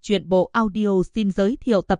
Truyện bộ audio xin giới thiệu tập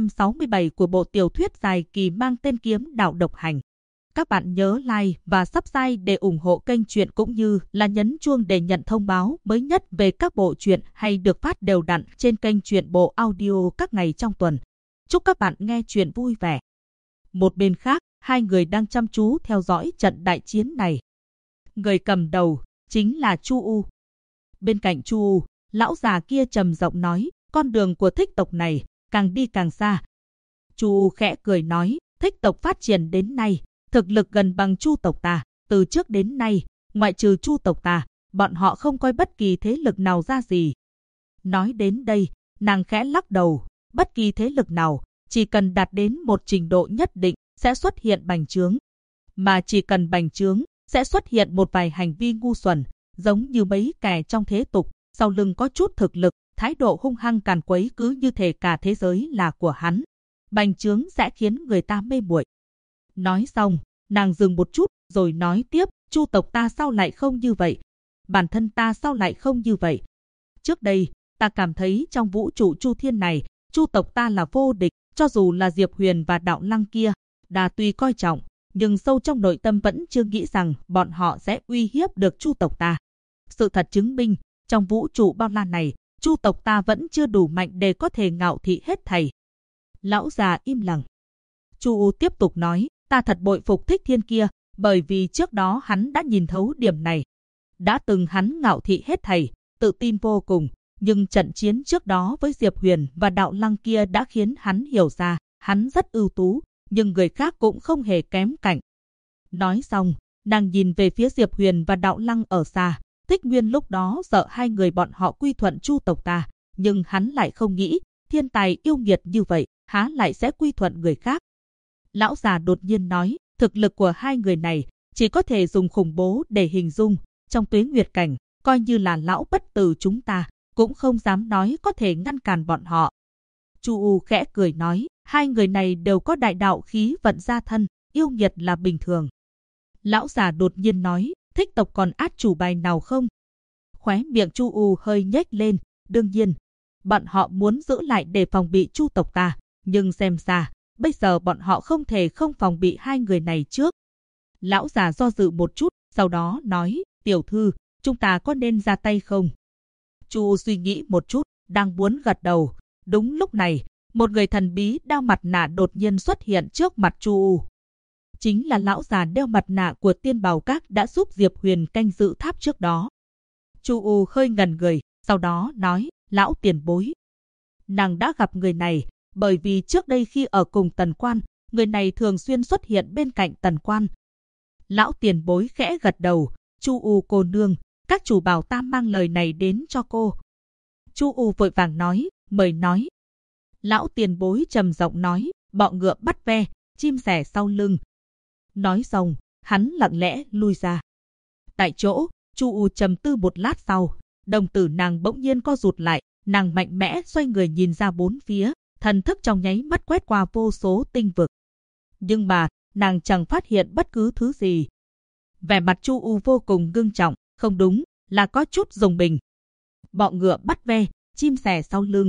367 của bộ tiểu thuyết dài kỳ mang tên Kiếm Đạo Độc Hành. Các bạn nhớ like và subscribe để ủng hộ kênh truyện cũng như là nhấn chuông để nhận thông báo mới nhất về các bộ truyện hay được phát đều đặn trên kênh truyện bộ audio các ngày trong tuần. Chúc các bạn nghe truyện vui vẻ. Một bên khác, hai người đang chăm chú theo dõi trận đại chiến này. Người cầm đầu chính là Chu U. Bên cạnh Chu U, lão già kia trầm giọng nói, con đường của thích tộc này càng đi càng xa. Chu U khẽ cười nói, thích tộc phát triển đến nay, thực lực gần bằng Chu tộc ta. Từ trước đến nay, ngoại trừ Chu tộc ta, bọn họ không coi bất kỳ thế lực nào ra gì. Nói đến đây, nàng khẽ lắc đầu, bất kỳ thế lực nào, chỉ cần đạt đến một trình độ nhất định, sẽ xuất hiện bành trướng. Mà chỉ cần bành trướng, sẽ xuất hiện một vài hành vi ngu xuẩn, giống như mấy kẻ trong thế tục, sau lưng có chút thực lực, thái độ hung hăng càn quấy cứ như thể cả thế giới là của hắn. Bành trướng sẽ khiến người ta mê muội. Nói xong, nàng dừng một chút, rồi nói tiếp, Chu tộc ta sao lại không như vậy? Bản thân ta sao lại không như vậy? Trước đây, ta cảm thấy trong vũ trụ Chu Thiên này, Chu tộc ta là vô địch, cho dù là Diệp Huyền và Đạo Lăng kia, đà tuy coi trọng, nhưng sâu trong nội tâm vẫn chưa nghĩ rằng bọn họ sẽ uy hiếp được Chu tộc ta. Sự thật chứng minh, trong vũ trụ bao la này, Chu tộc ta vẫn chưa đủ mạnh để có thể ngạo thị hết thảy. Lão già im lặng. Chu U tiếp tục nói, ta thật bội phục Thích Thiên kia, bởi vì trước đó hắn đã nhìn thấu điểm này. Đã từng hắn ngạo thị hết thảy, tự tin vô cùng, nhưng trận chiến trước đó với Diệp Huyền và Đạo Lăng kia đã khiến hắn hiểu ra, hắn rất ưu tú, nhưng người khác cũng không hề kém cạnh. Nói xong, nàng nhìn về phía Diệp Huyền và Đạo Lăng ở xa. Thích Nguyên lúc đó sợ hai người bọn họ quy thuận Chu tộc ta, nhưng hắn lại không nghĩ, thiên tài yêu nghiệt như vậy, há lại sẽ quy thuận người khác. Lão già đột nhiên nói, thực lực của hai người này chỉ có thể dùng khủng bố để hình dung, trong tuế nguyệt cảnh, coi như là lão bất tử chúng ta, cũng không dám nói có thể ngăn cản bọn họ. Chu U khẽ cười nói, hai người này đều có đại đạo khí vận gia thân, yêu nghiệt là bình thường. Lão già đột nhiên nói, thích tộc còn át chủ bài nào không? Khóe miệng Chu U hơi nhếch lên, đương nhiên, bọn họ muốn giữ lại để phòng bị Chu tộc ta, nhưng xem ra, bây giờ bọn họ không thể không phòng bị hai người này trước. Lão già do dự một chút, sau đó nói, tiểu thư, chúng ta có nên ra tay không? Chu U suy nghĩ một chút, đang muốn gật đầu. Đúng lúc này, một người thần bí đeo mặt nạ đột nhiên xuất hiện trước mặt Chu U. Chính là lão già đeo mặt nạ của Tiên Bảo Các đã giúp Diệp Huyền canh giữ tháp trước đó. Chu U hơi ngẩn người, sau đó nói, lão tiền bối. Nàng đã gặp người này, bởi vì trước đây khi ở cùng Tần Quan, người này thường xuyên xuất hiện bên cạnh Tần Quan. Lão tiền bối khẽ gật đầu, Chu U cô nương, các chủ bảo ta mang lời này đến cho cô. Chu U vội vàng nói, mời nói. Lão tiền bối trầm giọng nói, bọ ngựa bắt ve, chim sẻ sau lưng. Nói xong, hắn lặng lẽ lui ra. Tại chỗ, Chu U trầm tư một lát sau, đồng tử nàng bỗng nhiên co rụt lại, nàng mạnh mẽ xoay người nhìn ra bốn phía, thần thức trong nháy mắt quét qua vô số tinh vực. Nhưng mà, nàng chẳng phát hiện bất cứ thứ gì. Vẻ mặt Chu U vô cùng ngưng trọng, không đúng, là có chút rùng mình. Bọ ngựa bắt ve, chim sẻ sau lưng.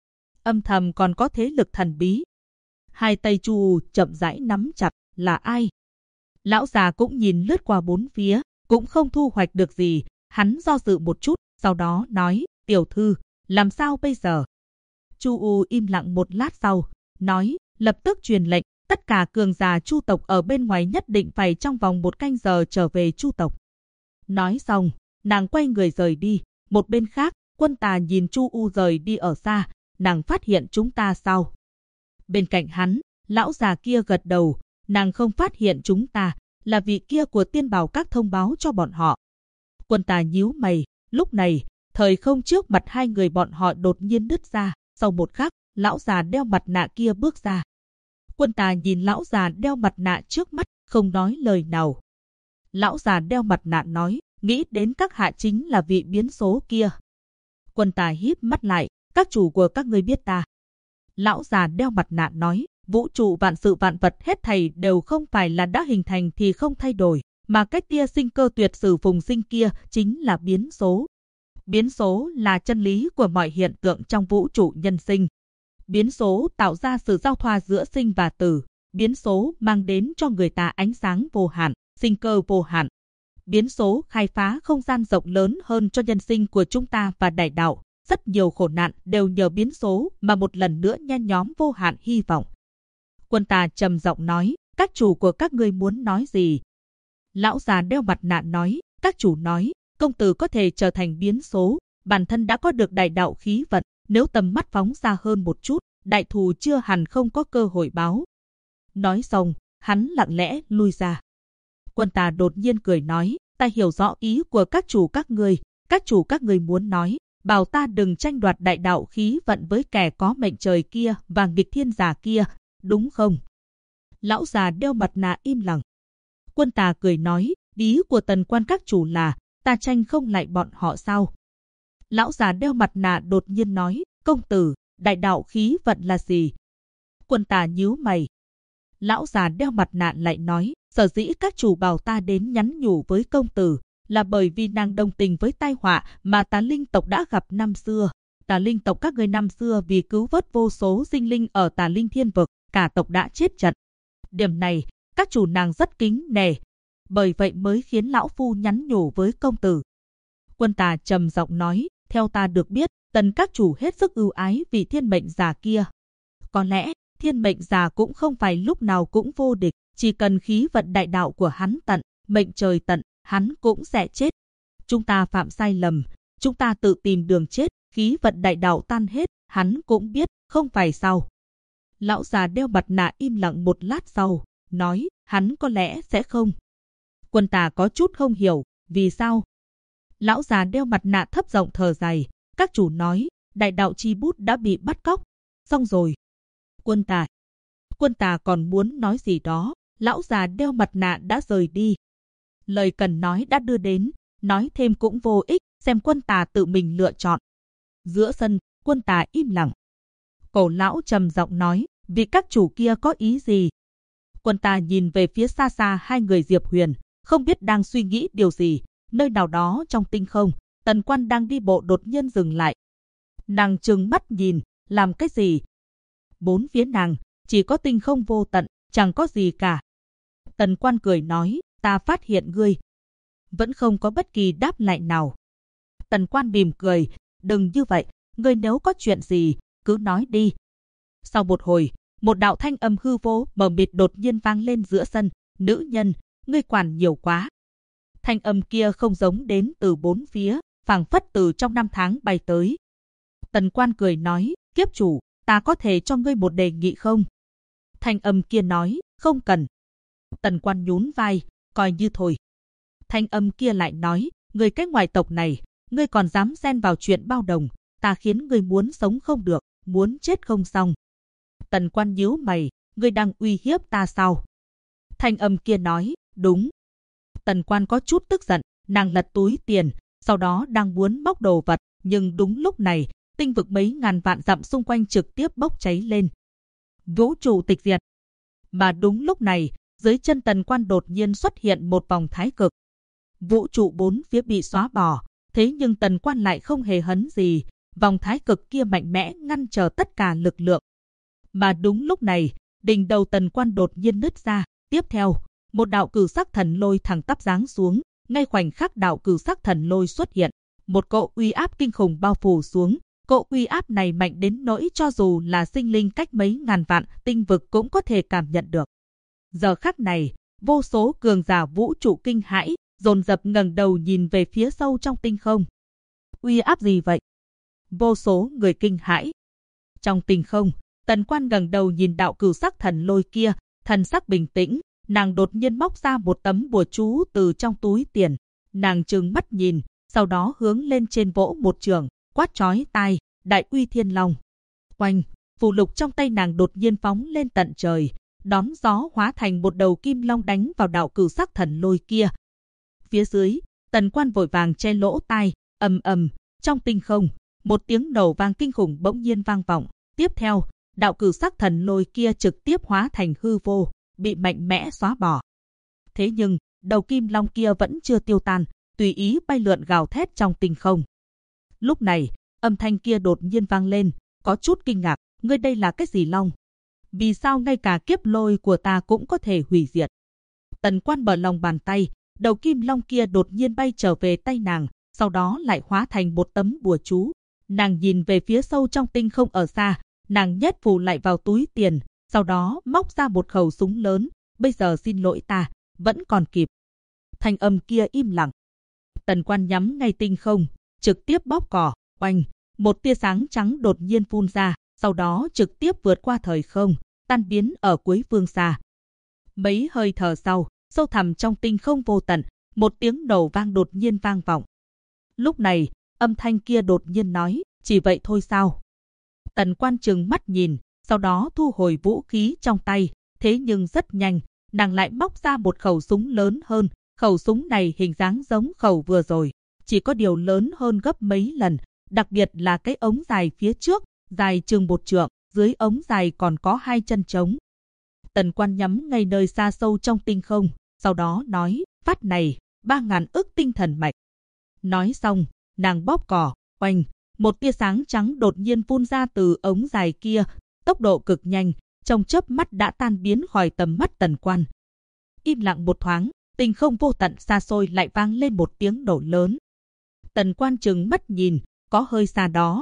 Âm thầm còn có thế lực thần bí. Hai tay Chu U chậm rãi nắm chặt, là ai? Lão già cũng nhìn lướt qua bốn phía, cũng không thu hoạch được gì. Hắn do dự một chút, sau đó nói, tiểu thư, làm sao bây giờ? Chu U im lặng một lát sau, nói, lập tức truyền lệnh, tất cả cường giả Chu tộc ở bên ngoài nhất định phải trong vòng 1 canh giờ trở về Chu tộc. Nói xong, nàng quay người rời đi. Một bên khác, Quân Tà nhìn Chu U rời đi ở xa, nàng phát hiện chúng ta sao? Bên cạnh hắn, lão già kia gật đầu, nàng không phát hiện chúng ta, là vị kia của Tiên Bảo Các thông báo cho bọn họ. Quân Tà nhíu mày, lúc này, thời không trước mặt hai người bọn họ đột nhiên nứt ra, sau một khắc, lão già đeo mặt nạ kia bước ra. Quân Tà nhìn lão già đeo mặt nạ trước mắt, không nói lời nào. Lão già đeo mặt nạ nói, nghĩ đến các hạ chính là vị biến số kia. Quân Tà híp mắt lại, các chủ của các ngươi biết ta. Lão già đeo mặt nạ nói, vũ trụ vạn sự vạn vật hết thảy đều không phải là đã hình thành thì không thay đổi, mà cái tia sinh cơ tuyệt sử phùng sinh kia chính là biến số. Biến số là chân lý của mọi hiện tượng trong vũ trụ nhân sinh. Biến số tạo ra sự giao thoa giữa sinh và tử. Biến số mang đến cho người ta ánh sáng vô hạn, sinh cơ vô hạn. Biến số khai phá không gian rộng lớn hơn cho nhân sinh của chúng ta và đại đạo. Rất nhiều khổ nạn đều nhờ biến số mà một lần nữa nhen nhóm vô hạn hy vọng. Quân Tà trầm giọng nói, các chủ của các ngươi muốn nói gì? Lão già đeo mặt nạ nói, các chủ nói, công tử có thể trở thành biến số, bản thân đã có được đại đạo khí vận, nếu tầm mắt phóng xa hơn một chút, đại thù chưa hẳn không có cơ hội báo. Nói xong, hắn lặng lẽ lui ra. Quân Tà đột nhiên cười nói, ta hiểu rõ ý của các chủ các ngươi muốn nói, bảo ta đừng tranh đoạt đại đạo khí vận với kẻ có mệnh trời kia và nghịch thiên giả kia, đúng không? Lão già đeo mặt nạ im lặng. Quân Tà cười nói, ý của Tần Quan các chủ là, ta tranh không lại bọn họ sao? Lão già đeo mặt nạ đột nhiên nói, công tử, đại đạo khí vận là gì? Quân Tà nhíu mày. Lão già đeo mặt nạ lại nói, sở dĩ các chủ bảo ta đến nhắn nhủ với công tử, là bởi vì nàng đồng tình với tai họa mà Tà Linh tộc đã gặp năm xưa. Tà Linh tộc các ngươi năm xưa vì cứu vớt vô số sinh linh ở Tà Linh Thiên Vực, cả tộc đã chết trận. Điểm này, các chủ nàng rất kính nể, bởi vậy mới khiến lão phu nhắn nhủ với công tử. Quân Tà trầm giọng nói, theo ta được biết, Tần các chủ hết sức ưu ái vì thiên mệnh giả kia. Có lẽ, thiên mệnh giả cũng không phải lúc nào cũng vô địch, chỉ cần khí vận đại đạo của hắn tận, mệnh trời tận, hắn cũng sẽ chết. Chúng ta phạm sai lầm, chúng ta tự tìm đường chết, khí vận đại đạo tan hết, hắn cũng biết, không phải sao? Lão già đeo mặt nạ im lặng một lát sau, nói, hắn có lẽ sẽ không. Quân Tà có chút không hiểu, vì sao? Lão già đeo mặt nạ thấp giọng thở dài, các chủ nói, đại đạo chi bút đã bị bắt cóc. Xong rồi. Quân Tà còn muốn nói gì đó, lão già đeo mặt nạ đã rời đi. Lời cần nói đã đưa đến, nói thêm cũng vô ích, xem Quân Tà tự mình lựa chọn. Giữa sân, Quân Tà im lặng. Cổ lão trầm giọng nói, vì các chủ kia có ý gì? Quân Tà nhìn về phía xa xa hai người Diệp Huyền, không biết đang suy nghĩ điều gì. Nơi nào đó trong tinh không, Tần Quan đang đi bộ đột nhiên dừng lại. Nàng trừng mắt nhìn, làm cái gì? Bốn phía nàng, chỉ có tinh không vô tận, chẳng có gì cả. Tần Quan cười nói, ta phát hiện ngươi. Vẫn không có bất kỳ đáp lại nào. Tần Quan mỉm cười, đừng như vậy, ngươi nếu có chuyện gì, cứ nói đi. Sau một hồi, một đạo thanh âm hư vô mờ mịt đột nhiên vang lên giữa sân, nữ nhân, ngươi quản nhiều quá. Thanh âm kia không giống đến từ bốn phía, phảng phất từ trong năm tháng bay tới. Tần Quan cười nói, kiếp chủ, ta có thể cho ngươi một đề nghị không? Thanh âm kia nói, không cần. Tần Quan nhún vai, coi như thôi. Thanh âm kia lại nói, ngươi cái ngoại tộc này, ngươi còn dám xen vào chuyện bao đồng, ta khiến ngươi muốn sống không được, muốn chết không xong. Tần Quan nhíu mày, ngươi đang uy hiếp ta sao? Thanh âm kia nói, đúng. Tần Quan có chút tức giận, nàng lật túi tiền, sau đó đang muốn móc đồ vật, nhưng đúng lúc này, tinh vực mấy ngàn vạn dặm xung quanh trực tiếp bốc cháy lên. Vũ trụ tịch diệt. Mà đúng lúc này, dưới chân Tần Quan đột nhiên xuất hiện một vòng thái cực. Vũ trụ bốn phía bị xóa bỏ, thế nhưng Tần Quan lại không hề hấn gì, vòng thái cực kia mạnh mẽ ngăn trở tất cả lực lượng. Mà đúng lúc này, đỉnh đầu Tần Quan đột nhiên nứt ra, tiếp theo, một đạo cửu sắc thần lôi thẳng tắp giáng xuống, ngay khoảnh khắc đạo cửu sắc thần lôi xuất hiện, một cỗ uy áp kinh khủng bao phủ xuống, cỗ uy áp này mạnh đến nỗi cho dù là sinh linh cách mấy ngàn vạn tinh vực cũng có thể cảm nhận được. Giờ khắc này, vô số cường giả vũ trụ kinh hãi, dồn dập ngẩng đầu nhìn về phía sâu trong tinh không. Uy áp gì vậy? Vô số người kinh hãi. Trong tinh không, Tần Quan ngẩng đầu nhìn đạo cửu sắc thần lôi kia, thần sắc bình tĩnh. Nàng đột nhiên móc ra một tấm bùa chú từ trong túi tiền. Nàng trừng mắt nhìn, sau đó hướng lên trên vỗ một trường, quát chói tai, đại uy thiên long. Oanh, phù lục trong tay nàng đột nhiên phóng lên tận trời, đón gió hóa thành một đầu kim long đánh vào đạo cửu sắc thần lôi kia. Phía dưới, Tần Quan vội vàng che lỗ tai, ầm ầm, trong tinh không, một tiếng nổ vang kinh khủng bỗng nhiên vang vọng. Tiếp theo, đạo cửu sắc thần lôi kia trực tiếp hóa thành hư vô, bị mạnh mẽ xóa bỏ. Thế nhưng, đầu kim long kia vẫn chưa tiêu tan, tùy ý bay lượn gào thét trong tinh không. Lúc này, âm thanh kia đột nhiên vang lên, có chút kinh ngạc, ngươi đây là cái gì long? Vì sao ngay cả kiếp lôi của ta cũng có thể hủy diệt? Tần Quan mở lòng bàn tay, đầu kim long kia đột nhiên bay trở về tay nàng, sau đó lại hóa thành một tấm bùa chú. Nàng nhìn về phía sâu trong tinh không ở xa, nàng nhét phù lại vào túi tiền, sau đó móc ra một khẩu súng lớn, bây giờ xin lỗi ta, vẫn còn kịp. Thanh âm kia im lặng. Tần Quan nhắm ngay tinh không, trực tiếp bóp cò, oanh, một tia sáng trắng đột nhiên phun ra, sau đó trực tiếp vượt qua thời không, tan biến ở cuối phương xa. Mấy hơi thở sau, sâu thẳm trong tinh không vô tận, một tiếng nổ vang đột nhiên vang vọng. Lúc này, âm thanh kia đột nhiên nói, chỉ vậy thôi sao? Tần Quan trừng mắt nhìn, sau đó thu hồi vũ khí trong tay, thế nhưng rất nhanh, nàng lại móc ra một khẩu súng lớn hơn. Khẩu súng này hình dáng giống khẩu vừa rồi, chỉ có điều lớn hơn gấp mấy lần, đặc biệt là cái ống dài phía trước, dài chừng 1 trượng, dưới ống dài còn có 2 chân trống. Tần Quan nhắm ngay nơi xa sâu trong tinh không, sau đó nói, phát này, 3.000 ức tinh thần mạch. Nói xong, nàng bóp cò, oanh, một tia sáng trắng đột nhiên phun ra từ ống dài kia, tốc độ cực nhanh, trong chớp mắt đã tan biến khỏi tầm mắt Tần Quan. Im lặng một thoáng, tinh không vô tận xa xôi lại vang lên một tiếng nổ lớn. Tần Quan trừng mắt nhìn, có hơi xa đó.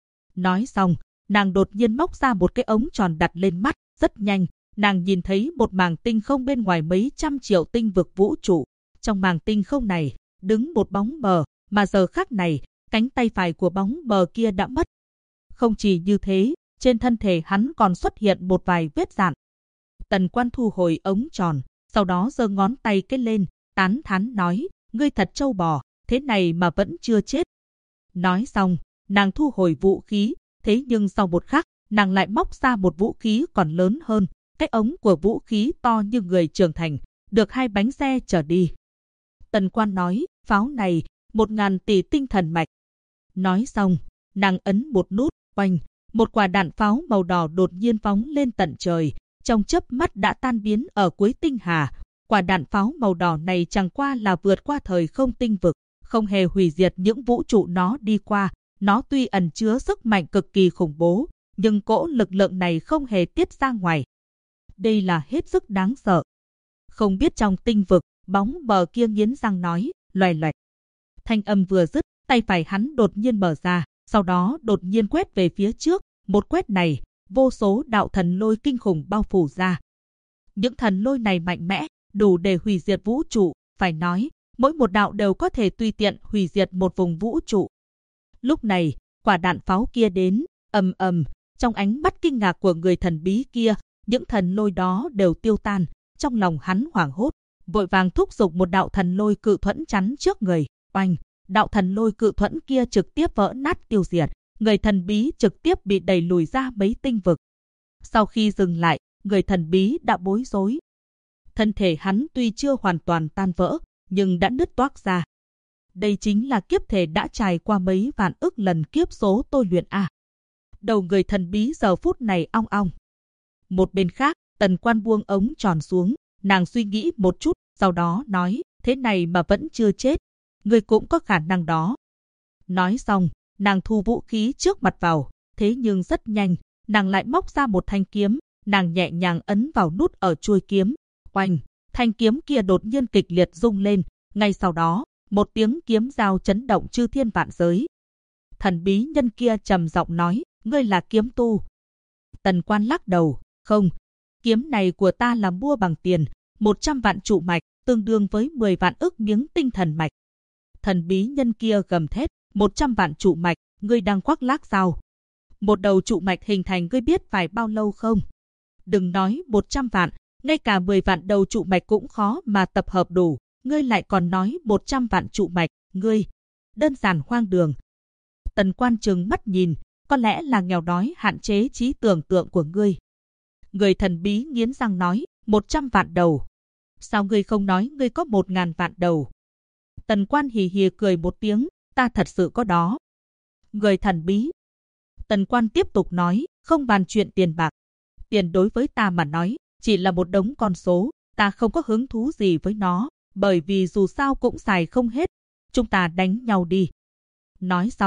Nói xong, nàng đột nhiên móc ra một cái ống tròn đặt lên mắt, rất nhanh, nàng nhìn thấy một mảng tinh không bên ngoài mấy trăm triệu tinh vực vũ trụ. Trong mảng tinh không này, đứng một bóng mờ, mà giờ khắc này, cánh tay phải của bóng mờ kia đã mất. Không chỉ như thế, trên thân thể hắn còn xuất hiện một vài vết rạn. Tần Quan thu hồi ống tròn, sau đó giơ ngón tay cái lên, tán thán nói, ngươi thật trâu bò, thế này mà vẫn chưa chết. Nói xong, nàng thu hồi vũ khí, thế nhưng sau một khắc, nàng lại móc ra một vũ khí còn lớn hơn. Cái ống của vũ khí to như người trưởng thành, được 2 bánh xe chở đi. Tần Quan nói, pháo này, 1.000 tỷ tinh thần mạch. Nói xong, nàng ấn một nút, oanh, một quả đạn pháo màu đỏ đột nhiên phóng lên tận trời, trong chớp mắt đã tan biến ở cuối tinh hà. Quả đạn pháo màu đỏ này chẳng qua là vượt qua thời không tinh vực, không hề hủy diệt những vũ trụ nó đi qua. Nó tuy ẩn chứa sức mạnh cực kỳ khủng bố, nhưng cỗ lực lượng này không hề tiết ra ngoài. Đây là hết sức đáng sợ. Không biết trong tinh vực, bóng mờ kia nghiến răng nói, loài loẹt. Thanh âm vừa dứt, tay phải hắn đột nhiên mở ra, sau đó đột nhiên quét về phía trước. Một quét này, vô số đạo thần lôi kinh khủng bao phủ ra. Những thần lôi này mạnh mẽ, đủ để hủy diệt vũ trụ, phải nói, mỗi một đạo đều có thể tùy tiện hủy diệt một vùng vũ trụ. Lúc này, quả đạn pháo kia đến, ầm ầm, trong ánh mắt kinh ngạc của người thần bí kia, những thần lôi đó đều tiêu tan. Trong lòng hắn hoảng hốt, vội vàng thúc giục một đạo thần lôi cự thuẫn chắn trước người. Oanh, đạo thần lôi cự thuẫn kia trực tiếp vỡ nát tiêu diệt, người thần bí trực tiếp bị đẩy lùi ra mấy tinh vực. Sau khi dừng lại, người thần bí đã bối rối. Thân thể hắn tuy chưa hoàn toàn tan vỡ, nhưng đã nứt toác ra. Đây chính là kiếp thể đã trải qua mấy vạn ức lần kiếp số tôi luyện a. Đầu người thần bí giờ phút này ong ong. Một bên khác, Tần Quan buông ống tròn xuống, nàng suy nghĩ một chút, sau đó nói, thế này mà vẫn chưa chết, ngươi cũng có khả năng đó. Nói xong, nàng thu vũ khí trước mặt vào, thế nhưng rất nhanh, nàng lại móc ra một thanh kiếm, nàng nhẹ nhàng ấn vào nút ở chuôi kiếm. Oanh, thanh kiếm kia đột nhiên kịch liệt rung lên, ngay sau đó, một tiếng kiếm giao chấn động chư thiên vạn giới. Thần bí nhân kia trầm giọng nói, ngươi là kiếm tu. Tần Quan lắc đầu, không, kiếm này của ta là mua bằng tiền, 100 vạn trụ mạch, tương đương với 10 vạn ức miếng tinh thần mạch. Thần bí nhân kia gầm thét, 100 vạn trụ mạch, ngươi đang khoác lác sao? Một đầu trụ mạch hình thành ngươi biết phải bao lâu không? Đừng nói 100 vạn, ngay cả 10 vạn đầu trụ mạch cũng khó mà tập hợp đủ, ngươi lại còn nói 100 vạn trụ mạch, ngươi, đơn giản hoang đường. Tần Quan trừng mắt nhìn, có lẽ là nghèo đói hạn chế trí tưởng tượng của ngươi. Người thần bí nghiến răng nói, 100 vạn đầu. Sao ngươi không nói ngươi có 1.000 vạn đầu? Tần Quan hì hì cười một tiếng, ta thật sự có đó. Người thần bí. Tần Quan tiếp tục nói, không bàn chuyện tiền bạc. Tiền đối với ta mà nói, chỉ là một đống con số, ta không có hứng thú gì với nó, bởi vì dù sao cũng xài không hết. Chúng ta đánh nhau đi. Nói xong,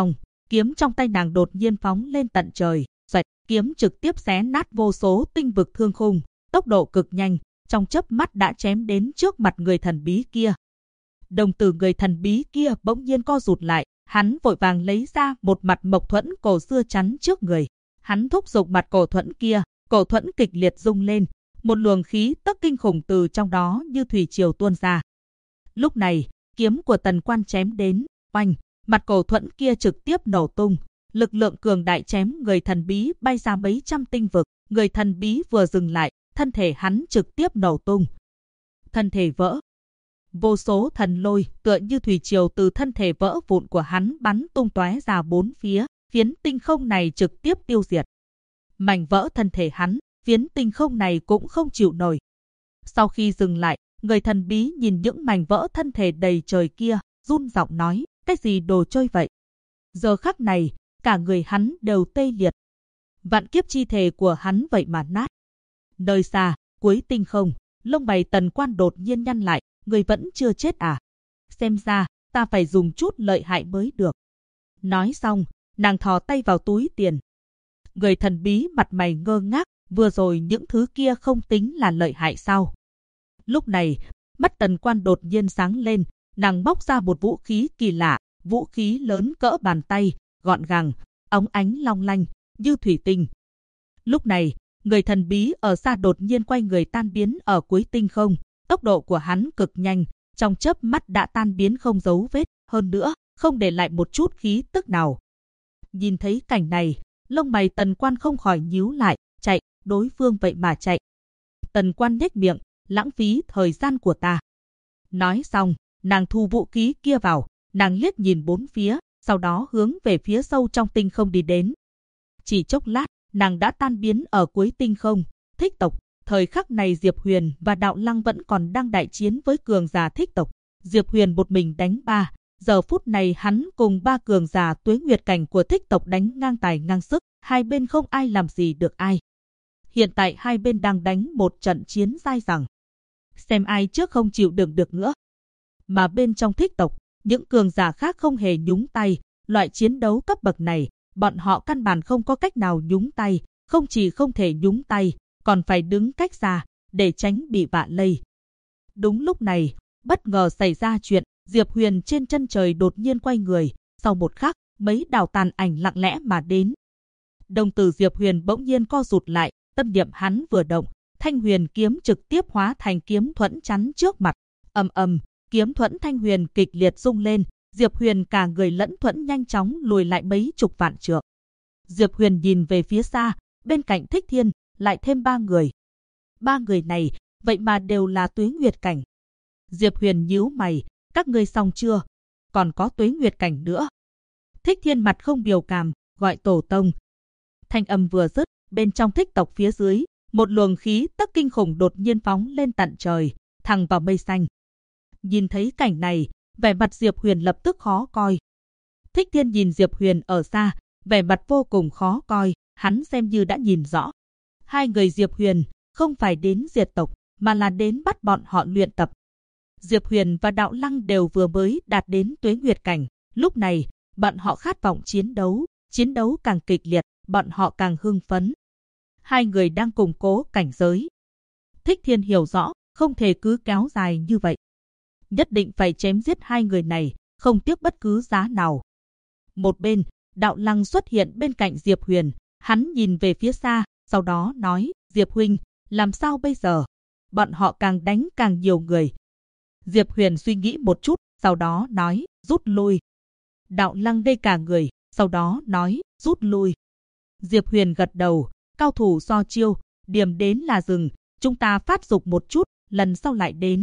kiếm trong tay nàng đột nhiên phóng lên tận trời, xoẹt, kiếm trực tiếp xé nát vô số tinh vực thương khung, tốc độ cực nhanh, trong chớp mắt đã chém đến trước mặt người thần bí kia. Đồng tử người thần bí kia bỗng nhiên co rụt lại, hắn vội vàng lấy ra một mặt mộc thuẫn cổ xưa chắn trước người. Hắn thúc giục mặt cổ thuẫn kia, cổ thuẫn kịch liệt rung lên, một luồng khí tức kinh khủng từ trong đó như thủy triều tuôn ra. Lúc này, kiếm của Tần Quan chém đến, oanh, mặt cổ thuẫn kia trực tiếp nổ tung, lực lượng cường đại chém người thần bí bay ra mấy trăm tinh vực, người thần bí vừa dừng lại, thân thể hắn trực tiếp nổ tung. Thân thể vỡ. Vô số thần lôi tựa như thủy triều từ thân thể vỡ vụn của hắn bắn tung tóe ra bốn phía, phiến tinh không này trực tiếp tiêu diệt. Mảnh vỡ thân thể hắn, phiến tinh không này cũng không chịu nổi. Sau khi dừng lại, người thần bí nhìn những mảnh vỡ thân thể đầy trời kia, run giọng nói, cái gì đồ chơi vậy? Giờ khắc này, cả người hắn đều tê liệt. Vạn kiếp chi thể của hắn vậy mà nát. Nơi xa, cuối tinh không, lông mày Tần Quan đột nhiên nhăn lại, người vẫn chưa chết à? Xem ra, ta phải dùng chút lợi hại mới được. Nói xong, nàng thò tay vào túi tiền. Người thần bí mặt mày ngơ ngác, vừa rồi những thứ kia không tính là lợi hại sao? Lúc này, mắt Tần Quan đột nhiên sáng lên, nàng bóc ra một vũ khí kỳ lạ, vũ khí lớn cỡ bàn tay, gọn gàng, óng ánh long lanh, như thủy tinh. Lúc này, người thần bí ở xa đột nhiên quay người tan biến ở cuối tinh không, tốc độ của hắn cực nhanh, trong chớp mắt đã tan biến không dấu vết, hơn nữa, không để lại một chút khí tức nào. Nhìn thấy cảnh này, lông mày Tần Quan không khỏi nhíu lại, chạy, đối phương vậy mà chạy. Tần Quan nhếch miệng, lãng phí thời gian của ta. Nói xong, nàng thu vũ khí kia vào, nàng liếc nhìn bốn phía, sau đó hướng về phía sâu trong tinh không đi đến. Chỉ chốc lát, nàng đã tan biến ở cuối tinh không. Thích tộc, thời khắc này Diệp Huyền và Đạo Lăng vẫn còn đang đại chiến với cường giả thích tộc. Diệp Huyền một mình đánh ba, giờ phút này hắn cùng ba cường giả tuế nguyệt cảnh của thích tộc đánh ngang tài ngang sức, hai bên không ai làm gì được ai. Hiện tại hai bên đang đánh một trận chiến dai dẳng, xem ai trước không chịu đựng được nữa. Mà bên trong thích tộc, những cường giả khác không hề nhúng tay, loại chiến đấu cấp bậc này, bọn họ căn bản không có cách nào nhúng tay, không chỉ không thể nhúng tay, còn phải đứng cách xa, để tránh bị vạ lây. Đúng lúc này, bất ngờ xảy ra chuyện, Diệp Huyền trên chân trời đột nhiên quay người, sau một khắc, mấy đạo tàn ảnh lặng lẽ mà đến. Đồng tử Diệp Huyền bỗng nhiên co rụt lại, tâm niệm hắn vừa động, Thanh Huyền kiếm trực tiếp hóa thành kiếm thuẫn chắn trước mặt. Ầm ầm, kiếm thuẫn Thanh Huyền kịch liệt rung lên, Diệp Huyền cả người lẫn thuẫn nhanh chóng lùi lại mấy chục vạn trượng. Diệp Huyền nhìn về phía xa, bên cạnh Thích Thiên, lại thêm ba người. Ba người này, vậy mà đều là tuế nguyệt cảnh. Diệp Huyền nhíu mày, các ngươi xong chưa? Còn có tuế nguyệt cảnh nữa. Thích Thiên mặt không biểu cảm, gọi tổ tông. Thanh âm vừa dứt, bên trong thích tộc phía dưới, một luồng khí tức kinh khủng đột nhiên phóng lên tận trời, thẳng vào mây xanh. Nhìn thấy cảnh này, vẻ mặt Diệp Huyền lập tức khó coi. Thích Thiên nhìn Diệp Huyền ở xa, vẻ mặt vô cùng khó coi, hắn xem như đã nhìn rõ. Hai người Diệp Huyền không phải đến diệt tộc, mà là đến bắt bọn họ luyện tập. Diệp Huyền và Đạo Lăng đều vừa mới đạt đến tuế nguyệt cảnh, lúc này, bọn họ khát vọng chiến đấu càng kịch liệt, bọn họ càng hưng phấn. Hai người đang củng cố cảnh giới. Thích Thiên hiểu rõ, không thể cứ kéo dài như vậy. Nhất định phải chém giết hai người này, không tiếc bất cứ giá nào. Một bên, Đạo Lăng xuất hiện bên cạnh Diệp Huyền, hắn nhìn về phía xa, sau đó nói, Diệp huynh, làm sao bây giờ? Bọn họ càng đánh càng nhiều người. Diệp Huyền suy nghĩ một chút, sau đó nói, rút lui. Đạo Lăng ngây cả người, sau đó nói, rút lui. Diệp Huyền gật đầu, cao thủ so chiêu, điểm đến là dừng, chúng ta phát dục một chút, lần sau lại đến.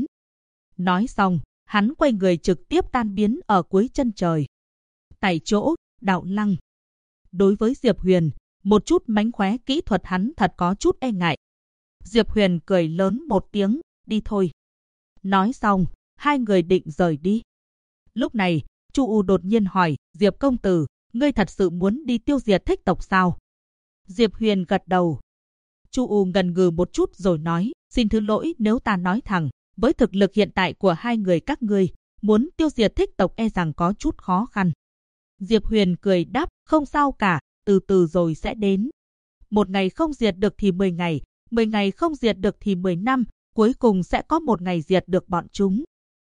Nói xong, hắn quay người trực tiếp tan biến ở cuối chân trời. Tại chỗ, Đạo Lăng. Đối với Diệp Huyền, một chút mánh khóe kỹ thuật hắn thật có chút e ngại. Diệp Huyền cười lớn một tiếng, đi thôi. Nói xong, hai người định rời đi. Lúc này, Chu U đột nhiên hỏi, Diệp công tử, ngươi thật sự muốn đi tiêu diệt thích tộc sao? Diệp Huyền gật đầu. Chu U ngần ngừ một chút rồi nói, xin thứ lỗi nếu ta nói thẳng, với thực lực hiện tại của hai người các ngươi, muốn tiêu diệt thích tộc e rằng có chút khó khăn. Diệp Huyền cười đáp, không sao cả, từ từ rồi sẽ đến. 1 ngày không diệt được thì 10 ngày, 10 ngày không diệt được thì 10 năm, cuối cùng sẽ có 1 ngày diệt được bọn chúng.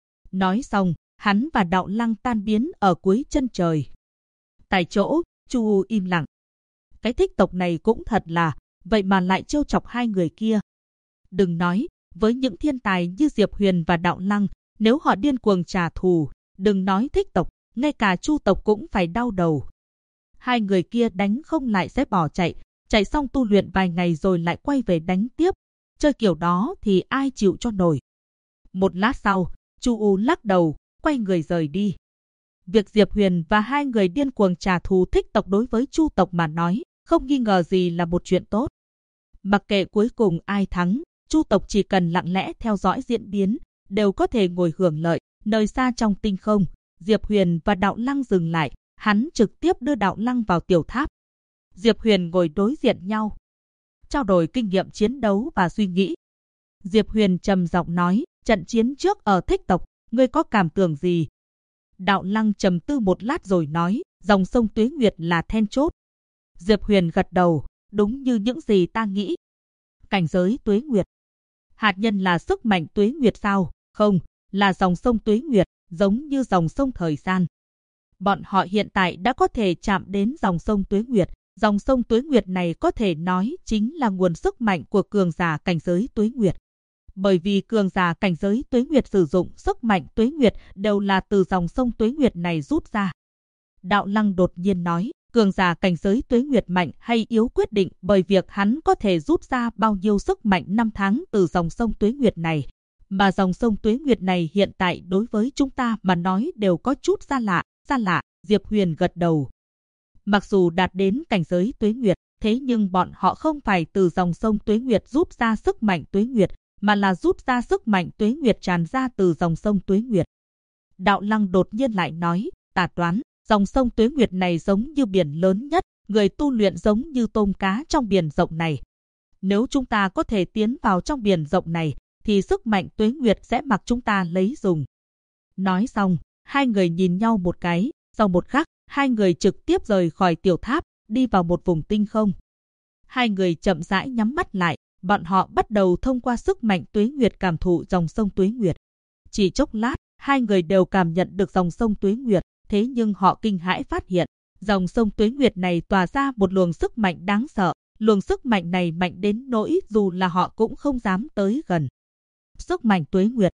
Nói xong, hắn và Đạo Lăng tan biến ở cuối chân trời. Tại chỗ, Chu U im lặng. Cái thích tộc này cũng thật là, vậy mà lại trêu chọc hai người kia. Đừng nói, với những thiên tài như Diệp Huyền và Đạo Lăng, nếu họ điên cuồng trả thù, đừng nói thích tộc, ngay cả Chu tộc cũng phải đau đầu. Hai người kia đánh không lại sẽ bỏ chạy, chạy xong tu luyện vài ngày rồi lại quay về đánh tiếp. Chơi kiểu đó thì ai chịu cho nổi. Một lát sau, Chu U lắc đầu, quay người rời đi. Việc Diệp Huyền và hai người điên cuồng trả thù thích tộc đối với Chu tộc mà nói, không nghi ngờ gì là một chuyện tốt. Mặc kệ cuối cùng ai thắng, Chu tộc chỉ cần lặng lẽ theo dõi diễn biến, đều có thể ngồi hưởng lợi. Nơi xa trong tinh không, Diệp Huyền và Đạo Lăng dừng lại, hắn trực tiếp đưa Đạo Lăng vào tiểu tháp. Diệp Huyền ngồi đối diện nhau, trao đổi kinh nghiệm chiến đấu và suy nghĩ. Diệp Huyền trầm giọng nói, trận chiến trước ở thích tộc, ngươi có cảm tưởng gì? Đạo Lăng trầm tư một lát rồi nói, dòng sông Tuế Nguyệt là then chốt. Diệp Huyền gật đầu, đúng như những gì ta nghĩ. Cảnh giới Tuế Nguyệt. Hạt nhân là sức mạnh Tuế Nguyệt sao? Không, là dòng sông Tuế Nguyệt, giống như dòng sông thời gian. Bọn họ hiện tại đã có thể chạm đến dòng sông Tuế Nguyệt. Dòng sông Tuế Nguyệt này có thể nói chính là nguồn sức mạnh của cường giả cảnh giới Tuế Nguyệt. Bởi vì cường giả cảnh giới Tuế Nguyệt sử dụng sức mạnh Tuế Nguyệt đều là từ dòng sông Tuế Nguyệt này rút ra. Đạo Lăng đột nhiên nói, cường giả cảnh giới Tuế Nguyệt mạnh hay yếu quyết định bởi việc hắn có thể rút ra bao nhiêu sức mạnh 5 tháng từ dòng sông Tuế Nguyệt này. Mà dòng sông Tuế Nguyệt này hiện tại đối với chúng ta mà nói đều có chút xa lạ, Diệp Huyền gật đầu. Mặc dù đạt đến cảnh giới Tuế Nguyệt, thế nhưng bọn họ không phải từ dòng sông Tuế Nguyệt rút ra sức mạnh Tuế Nguyệt, mà là rút ra sức mạnh Tuế Nguyệt tràn ra từ dòng sông Tuế Nguyệt. Đạo Lăng đột nhiên lại nói, ta đoán, dòng sông Tuế Nguyệt này giống như biển lớn nhất, người tu luyện giống như tôm cá trong biển rộng này. Nếu chúng ta có thể tiến vào trong biển rộng này, thì sức mạnh Tuế Nguyệt sẽ mặc chúng ta lấy dùng. Nói xong, hai người nhìn nhau một cái, sau một khắc, hai người trực tiếp rời khỏi tiểu tháp, đi vào một vùng tinh không. Hai người chậm rãi nhắm mắt lại, bọn họ bắt đầu thông qua sức mạnh Tuế Nguyệt cảm thụ dòng sông Tuế Nguyệt. Chỉ chốc lát, hai người đều cảm nhận được dòng sông Tuế Nguyệt, thế nhưng họ kinh hãi phát hiện, dòng sông Tuế Nguyệt này tỏa ra một luồng sức mạnh đáng sợ, luồng sức mạnh này mạnh đến nỗi dù là họ cũng không dám tới gần. Sức mạnh Tuế Nguyệt.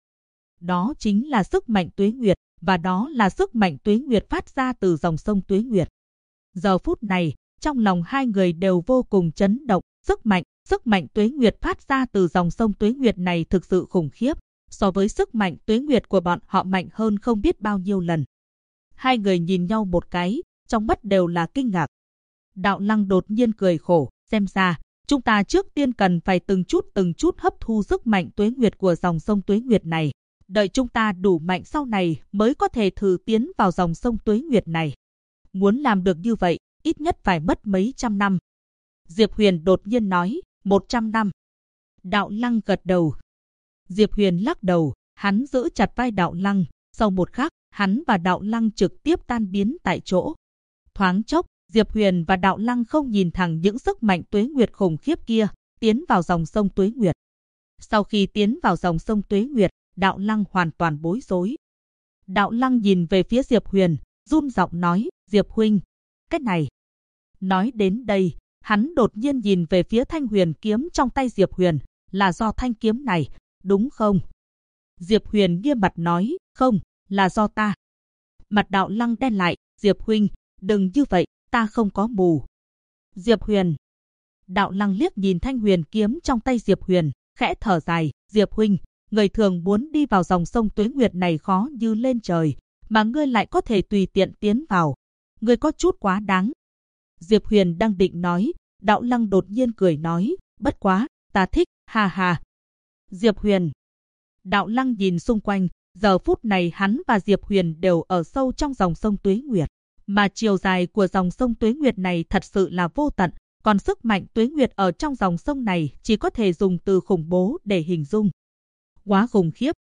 Đó chính là sức mạnh Tuế Nguyệt, và đó là sức mạnh Tuế Nguyệt phát ra từ dòng sông Tuế Nguyệt. Giờ phút này, trong lòng hai người đều vô cùng chấn động, sức mạnh Tuế Nguyệt phát ra từ dòng sông Tuế Nguyệt này thực sự khủng khiếp, so với sức mạnh Tuế Nguyệt của bọn họ mạnh hơn không biết bao nhiêu lần. Hai người nhìn nhau một cái, trong mắt đều là kinh ngạc. Đạo Lăng đột nhiên cười khổ, xem ra, chúng ta trước tiên cần phải từng chút hấp thu sức mạnh Tuế Nguyệt của dòng sông Tuế Nguyệt này. Đợi chúng ta đủ mạnh sau này mới có thể thử tiến vào dòng sông Tuế Nguyệt này. Muốn làm được như vậy, ít nhất phải mất mấy trăm năm. Diệp Huyền đột nhiên nói, 100 năm. Đạo Lăng gật đầu. Diệp Huyền lắc đầu, hắn giữ chặt vai Đạo Lăng. Sau một khắc, hắn và Đạo Lăng trực tiếp tan biến tại chỗ. Thoáng chốc, Diệp Huyền và Đạo Lăng không nhìn thẳng những sức mạnh Tuế Nguyệt khủng khiếp kia, tiến vào dòng sông Tuế Nguyệt. Sau khi tiến vào dòng sông Tuế Nguyệt, Đạo Lăng hoàn toàn bối rối. Đạo Lăng nhìn về phía Diệp Huyền, run giọng nói, Diệp huynh, cái này. Nói đến đây, hắn đột nhiên nhìn về phía thanh huyền kiếm trong tay Diệp Huyền, là do thanh kiếm này, đúng không? Diệp Huyền nghiêm mặt nói, không, là do ta. Mặt Đạo Lăng đen lại, Diệp huynh, đừng như vậy, ta không có mù. Diệp Huyền. Đạo Lăng liếc nhìn thanh huyền kiếm trong tay Diệp Huyền, khẽ thở dài, Diệp huynh, người thường muốn đi vào dòng sông Tuế Nguyệt này khó như lên trời, mà ngươi lại có thể tùy tiện tiến vào. Ngươi có chút quá đáng. Diệp Huyền đang định nói, Đạo Lăng đột nhiên cười nói, bất quá, ta thích, ha ha. Diệp Huyền. Đạo Lăng nhìn xung quanh, giờ phút này hắn và Diệp Huyền đều ở sâu trong dòng sông Tuế Nguyệt. Mà chiều dài của dòng sông Tuế Nguyệt này thật sự là vô tận, còn sức mạnh Tuế Nguyệt ở trong dòng sông này chỉ có thể dùng từ khủng bố để hình dung. Quá khủng khiếp.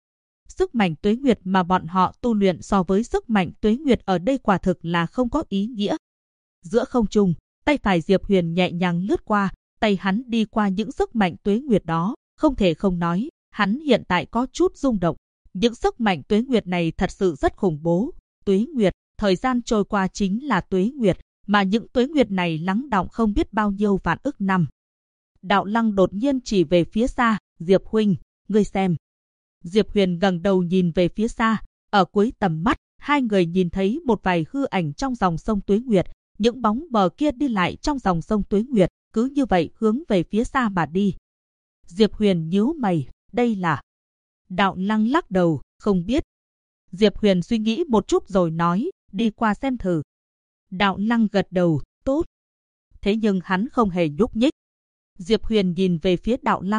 Sức mạnh tuế nguyệt mà bọn họ tu luyện so với sức mạnh tuế nguyệt ở đây quả thực là không có ý nghĩa. Giữa không trung, tay phải Diệp Huyền nhẹ nhàng lướt qua, tay hắn đi qua những sức mạnh tuế nguyệt đó, không thể không nói, hắn hiện tại có chút rung động. Những sức mạnh tuế nguyệt này thật sự rất khủng bố. Tuế nguyệt, thời gian trôi qua chính là tuế nguyệt, mà những tuế nguyệt này lắng đọng không biết bao nhiêu vạn ức năm. Đạo Lăng đột nhiên chỉ về phía xa, Diệp huynh, ngươi xem. Diệp Huyền ngẩng đầu nhìn về phía xa, ở cuối tầm mắt, hai người nhìn thấy một vài hư ảnh trong dòng sông tuế nguyệt, những bóng bờ kia đi lại trong dòng sông tuế nguyệt, cứ như vậy hướng về phía xa mà đi. Diệp Huyền nhíu mày, đây là... Đạo Lăng lắc đầu, không biết. Diệp Huyền suy nghĩ một chút rồi nói, đi qua xem thử. Đạo Lăng gật đầu, tốt. Thế nhưng hắn không hề nhúc nhích. Diệp Huyền nhìn về phía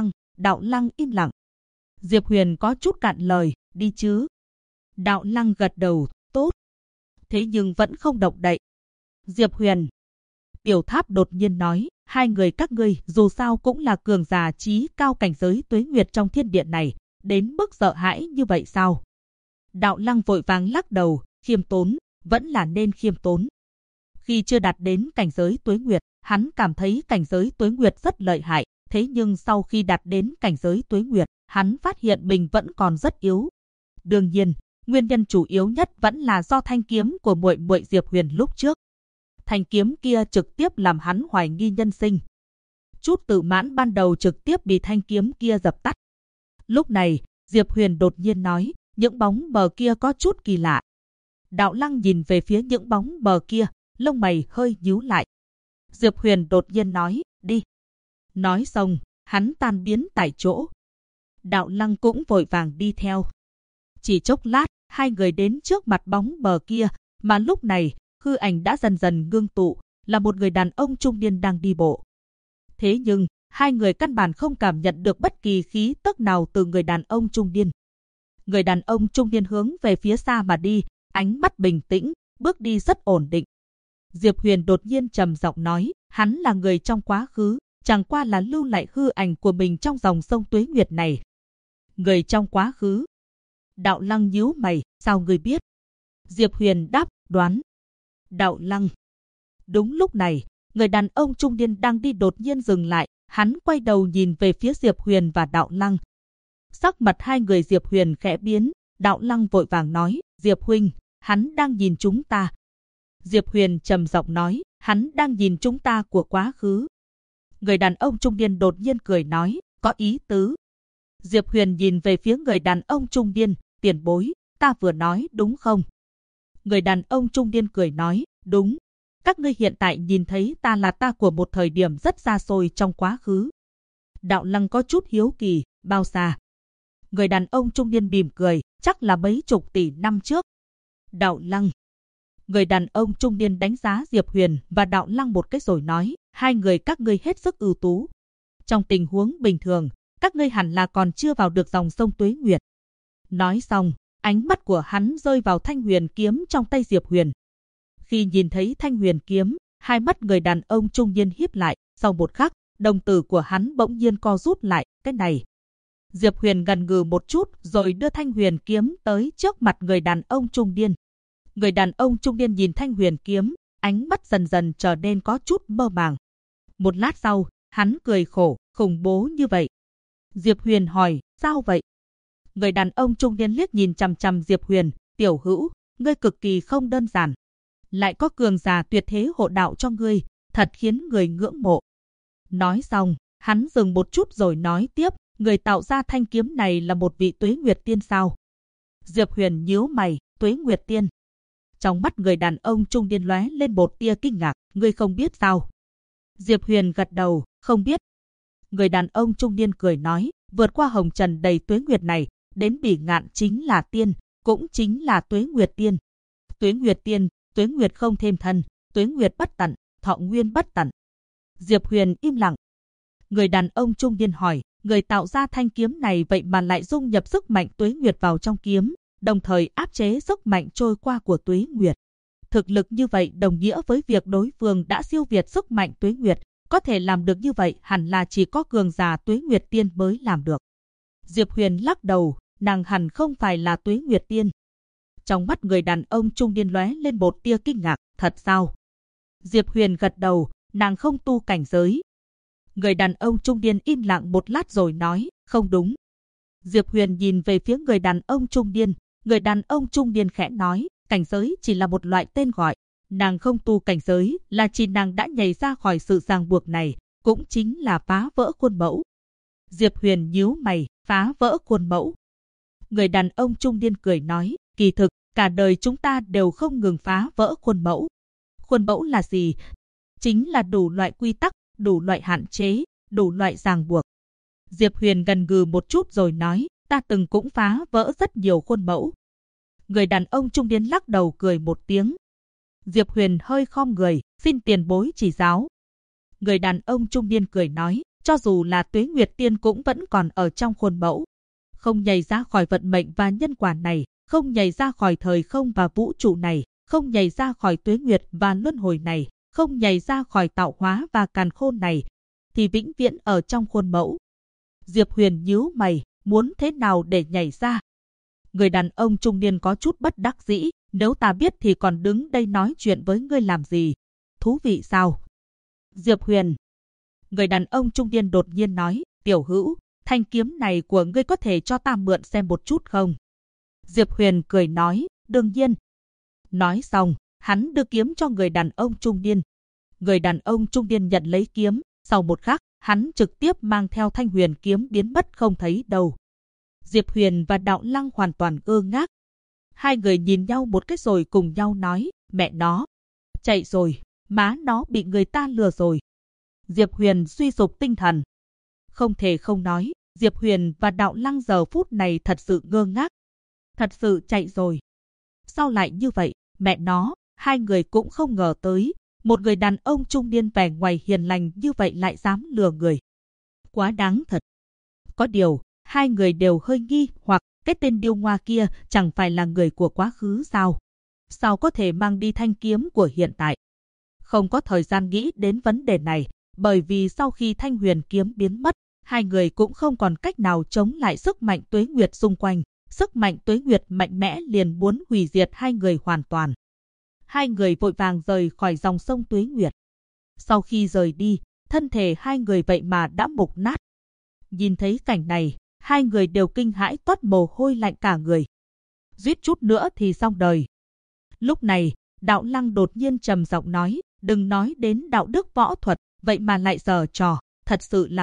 Đạo Lăng im lặng. Diệp Huyền có chút cạn lời, đi chứ. Đạo Lăng gật đầu, tốt. Thế nhưng vẫn không động đậy. Diệp Huyền. Biểu Tháp đột nhiên nói, hai người các ngươi dù sao cũng là cường giả trí cao cảnh giới tuế nguyệt trong thiên địa này, đến mức sợ hãi như vậy sao? Đạo Lăng vội vàng lắc đầu, khiêm tốn, vẫn là nên khiêm tốn. Khi chưa đạt đến cảnh giới tuế nguyệt, hắn cảm thấy cảnh giới tuế nguyệt rất lợi hại, thế nhưng sau khi đạt đến cảnh giới tuế nguyệt, hắn phát hiện mình vẫn còn rất yếu. Đương nhiên, nguyên nhân chủ yếu nhất vẫn là do thanh kiếm của muội muội Diệp Huyền lúc trước. Thanh kiếm kia trực tiếp làm hắn hoài nghi nhân sinh. Chút tự mãn ban đầu trực tiếp bị thanh kiếm kia dập tắt. Lúc này, Diệp Huyền đột nhiên nói, những bóng bờ kia có chút kỳ lạ. Đạo Lăng nhìn về phía những bóng bờ kia, lông mày hơi nhíu lại. Diệp Huyền đột nhiên nói, đi. Nói xong, hắn tan biến tại chỗ. Đạo Lăng cũng vội vàng đi theo. Chỉ chốc lát, hai người đến trước mặt bóng bờ kia, mà lúc này, hư ảnh đã dần dần ngưng tụ, là một người đàn ông trung niên đang đi bộ. Thế nhưng, hai người căn bản không cảm nhận được bất kỳ khí tức nào từ người đàn ông trung niên. Người đàn ông trung niên hướng về phía xa mà đi, ánh mắt bình tĩnh, bước đi rất ổn định. Diệp Huyền đột nhiên trầm giọng nói, hắn là người trong quá khứ, chẳng qua là lưu lại hư ảnh của mình trong dòng sông tuế nguyệt này. Người trong quá khứ. Đạo Lăng nhíu mày, sao ngươi biết? Diệp Huyền đáp, đoán. Đạo Lăng. Đúng lúc này, người đàn ông trung niên đang đi đột nhiên dừng lại, hắn quay đầu nhìn về phía Diệp Huyền và Đạo Lăng. Sắc mặt hai người Diệp Huyền khẽ biến, Đạo Lăng vội vàng nói, Diệp huynh, hắn đang nhìn chúng ta. Diệp Huyền trầm giọng nói, hắn đang nhìn chúng ta của quá khứ. Người đàn ông trung niên đột nhiên cười nói, có ý tứ. Diệp Huyền nhìn về phía người đàn ông trung niên, tiền bối, ta vừa nói đúng không? Người đàn ông trung niên cười nói, đúng. Các ngươi hiện tại nhìn thấy ta là ta của một thời điểm rất xa xôi trong quá khứ. Đạo Lăng có chút hiếu kỳ, bao xa? Người đàn ông trung niên mỉm cười, chắc là mấy chục tỷ năm trước. Đạo Lăng. Người đàn ông trung niên đánh giá Diệp Huyền và Đạo Lăng một cái rồi nói, hai người các ngươi hết sức ưu tú. Trong tình huống bình thường, các ngươi hẳn là còn chưa vào được dòng sông tuế nguyệt. Nói xong, ánh mắt của hắn rơi vào thanh huyền kiếm trong tay Diệp Huyền. Khi nhìn thấy thanh huyền kiếm, hai mắt người đàn ông trung niên híp lại, sau một khắc, đồng tử của hắn bỗng nhiên co rút lại, cái này. Diệp Huyền ngần ngừ một chút rồi đưa thanh huyền kiếm tới trước mặt người đàn ông trung niên. Người đàn ông trung niên nhìn thanh huyền kiếm, ánh mắt dần dần trở nên có chút mơ màng. Một lát sau, hắn cười khổ, khủng bố như vậy. Diệp Huyền hỏi, sao vậy? Người đàn ông trung niên liếc nhìn chằm chằm Diệp Huyền, tiểu hữu, ngươi cực kỳ không đơn giản. Lại có cường giả tuyệt thế hộ đạo cho ngươi, thật khiến người ngưỡng mộ. Nói xong, hắn dừng một chút rồi nói tiếp, người tạo ra thanh kiếm này là một vị tuế nguyệt tiên sao? Diệp Huyền nhíu mày, tuế nguyệt tiên. Trong mắt người đàn ông trung niên lóe lên một tia kinh ngạc, ngươi không biết sao? Diệp Huyền gật đầu, không biết. Người đàn ông trung niên cười nói, vượt qua hồng trần đầy tuế nguyệt này, đến Bỉ Ngạn chính là tiên, cũng chính là tuế nguyệt tiên. Tuế nguyệt tiên, tuế nguyệt không thêm thân, tuế nguyệt bất tận, thọ nguyên bất tận. Diệp Huyền im lặng. Người đàn ông trung niên hỏi, người tạo ra thanh kiếm này vậy mà lại dung nhập sức mạnh tuế nguyệt vào trong kiếm, đồng thời áp chế sức mạnh trôi qua của tuế nguyệt. Thực lực như vậy đồng nghĩa với việc đối phương đã siêu việt sức mạnh tuế nguyệt, có thể làm được như vậy hẳn là chỉ có cường giả tuế nguyệt tiên mới làm được. Diệp Huyền lắc đầu, nàng hẳn không phải là Tuế Nguyệt Tiên. Trong mắt người đàn ông trung niên lóe lên một tia kinh ngạc, thật sao? Diệp Huyền gật đầu, nàng không tu cảnh giới. Người đàn ông trung niên im lặng một lát rồi nói, không đúng. Diệp Huyền nhìn về phía người đàn ông trung niên, người đàn ông trung niên khẽ nói, cảnh giới chỉ là một loại tên gọi. Nàng không tu cảnh giới là chỉ nàng đã nhảy ra khỏi sự ràng buộc này, cũng chính là phá vỡ khuôn mẫu. Diệp Huyền nhíu mày, phá vỡ khuôn mẫu. Người đàn ông trung niên cười nói, kỳ thực, cả đời chúng ta đều không ngừng phá vỡ khuôn mẫu. Khuôn mẫu là gì? Chính là đủ loại quy tắc, đủ loại hạn chế, đủ loại ràng buộc. Diệp Huyền gần gừ một chút rồi nói, ta từng cũng phá vỡ rất nhiều khuôn mẫu. Người đàn ông trung niên lắc đầu cười một tiếng. Diệp Huyền hơi khom người, xin tiền bối chỉ giáo. Người đàn ông trung niên cười nói, cho dù là Tuế Nguyệt Tiên cũng vẫn còn ở trong khuôn mẫu. Không nhảy ra khỏi vận mệnh và nhân quả này, không nhảy ra khỏi thời không và vũ trụ này, không nhảy ra khỏi tuế nguyệt và luân hồi này, không nhảy ra khỏi tạo hóa và càn khôn này, thì vĩnh viễn ở trong khuôn mẫu. Diệp Huyền nhíu mày, muốn thế nào để nhảy ra? Người đàn ông trung niên có chút bất đắc dĩ, nếu ta biết thì còn đứng đây nói chuyện với ngươi làm gì? Thú vị sao? Diệp Huyền. Người đàn ông trung niên đột nhiên nói, tiểu hữu, thanh kiếm này của ngươi có thể cho ta mượn xem một chút không? Diệp Huyền cười nói, đương nhiên. Nói xong, hắn đưa kiếm cho người đàn ông trung niên. Người đàn ông trung niên nhận lấy kiếm, sau một khắc, hắn trực tiếp mang theo thanh huyền kiếm biến mất không thấy đâu. Diệp Huyền và Đạo Lăng hoàn toàn ngơ ngác. Hai người nhìn nhau một cái rồi cùng nhau nói, mẹ nó, chạy rồi, má nó bị người ta lừa rồi. Diệp Huyền suy sụp tinh thần. Không thể không nói, Diệp Huyền và Đạo Lăng giờ phút này thật sự ngơ ngác. Thật sự chạy rồi. Sao lại như vậy, mẹ nó, hai người cũng không ngờ tới, một người đàn ông trung niên vẻ ngoài hiền lành như vậy lại dám lừa người. Quá đáng thật. Có điều, hai người đều hơi nghi hoặc cái tên điêu ngoa kia chẳng phải là người của quá khứ sao? Sao có thể mang đi thanh kiếm của hiện tại? Không có thời gian nghĩ đến vấn đề này, bởi vì sau khi thanh huyền kiếm biến mất, hai người cũng không còn cách nào chống lại sức mạnh tuế nguyệt xung quanh. Sức mạnh tuế nguyệt mạnh mẽ liền muốn hủy diệt hai người hoàn toàn. Hai người vội vàng rời khỏi dòng sông tuế nguyệt. Sau khi rời đi, thân thể hai người vậy mà đã mục nát. Nhìn thấy cảnh này, hai người đều kinh hãi toát mồ hôi lạnh cả người. Suýt chút nữa thì xong đời. Lúc này, Đạo Lăng đột nhiên trầm giọng nói, đừng nói đến đạo đức võ thuật, vậy mà lại giở trò, thật sự là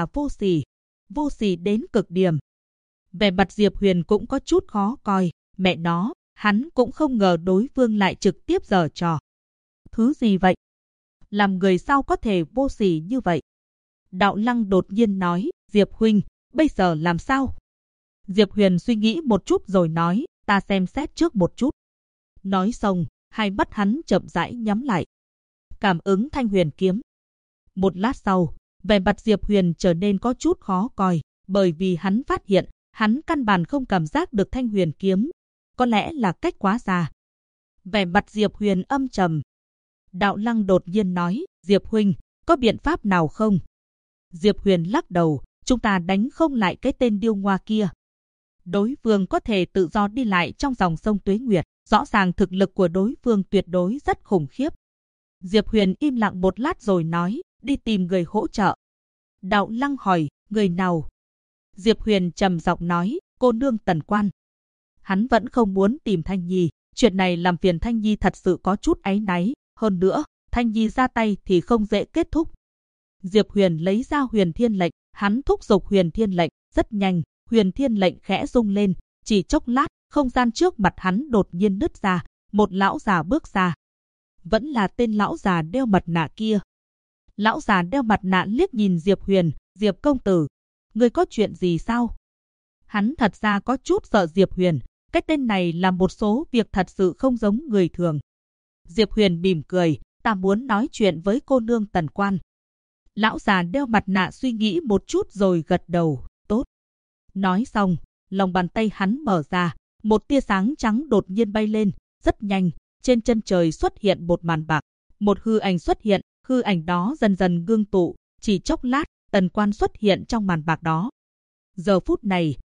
vô sỉ đến cực điểm. Vẻ mặt Diệp Huyền cũng có chút khó coi, mẹ nó, hắn cũng không ngờ đối phương lại trực tiếp giở trò. Thứ gì vậy? Làm người sao có thể vô sỉ như vậy? Đạo Lăng đột nhiên nói, Diệp huynh, bây giờ làm sao? Diệp Huyền suy nghĩ một chút rồi nói, ta xem xét trước một chút. Nói xong, hai mắt hắn chậm rãi nhắm lại. Cảm ứng thanh huyền kiếm. Một lát sau, vẻ mặt Diệp Huyền trở nên có chút khó coi, bởi vì hắn phát hiện, hắn căn bản không cảm giác được thanh huyền kiếm. Có lẽ là cách quá xa. Vẻ mặt Diệp Huyền âm trầm. Đạo Lăng đột nhiên nói, Diệp huynh, có biện pháp nào không? Diệp Huyền lắc đầu, chúng ta đánh không lại cái tên điêu ngoa kia. Đối phương có thể tự do đi lại trong dòng sông tuế nguyệt, rõ ràng thực lực của đối phương tuyệt đối rất khủng khiếp. Diệp Huyền im lặng một lát rồi nói, đi tìm người hỗ trợ. Đạo Lăng hỏi, người nào? Diệp Huyền trầm giọng nói, cô nương Tần Quan. Hắn vẫn không muốn tìm Thanh Nhi, chuyện này làm phiền Thanh Nhi thật sự có chút áy náy, hơn nữa, Thanh Nhi ra tay thì không dễ kết thúc. Diệp Huyền lấy ra Huyền Thiên lệnh, hắn thúc giục Huyền Thiên lệnh, rất nhanh, Huyền Thiên lệnh khẽ rung lên, chỉ chốc lát, không gian trước mặt hắn đột nhiên nứt ra, một lão già bước ra. Vẫn là tên lão già đeo mặt nạ kia. Lão già đeo mặt nạ liếc nhìn Diệp Huyền, Diệp công tử, ngươi có chuyện gì sao? Hắn thật ra có chút sợ Diệp Huyền, cái tên này làm một số việc thật sự không giống người thường. Diệp Huyền mỉm cười, ta muốn nói chuyện với cô nương Tần Quan. Lão già đeo mặt nạ suy nghĩ một chút rồi gật đầu, tốt. Nói xong, lòng bàn tay hắn mở ra, một tia sáng trắng đột nhiên bay lên, rất nhanh, trên chân trời xuất hiện một màn bạc. Một hư ảnh xuất hiện, hư ảnh đó dần dần ngưng tụ, chỉ chốc lát, Tần Quan xuất hiện trong màn bạc đó. Giờ phút này,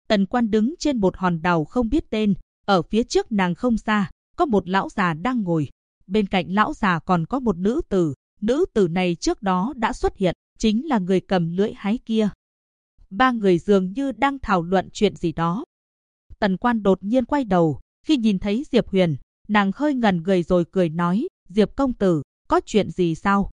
Tần Quan đứng trên một hòn đảo không biết tên, ở phía trước nàng không xa, có một lão già đang ngồi. Bên cạnh lão già còn có một nữ tử này trước đó đã xuất hiện, chính là người cầm lưỡi hái kia. Ba người dường như đang thảo luận chuyện gì đó. Tần Quan đột nhiên quay đầu, khi nhìn thấy Diệp Huyền, nàng hơi ngẩn người rồi cười nói, Diệp công tử, có chuyện gì sao?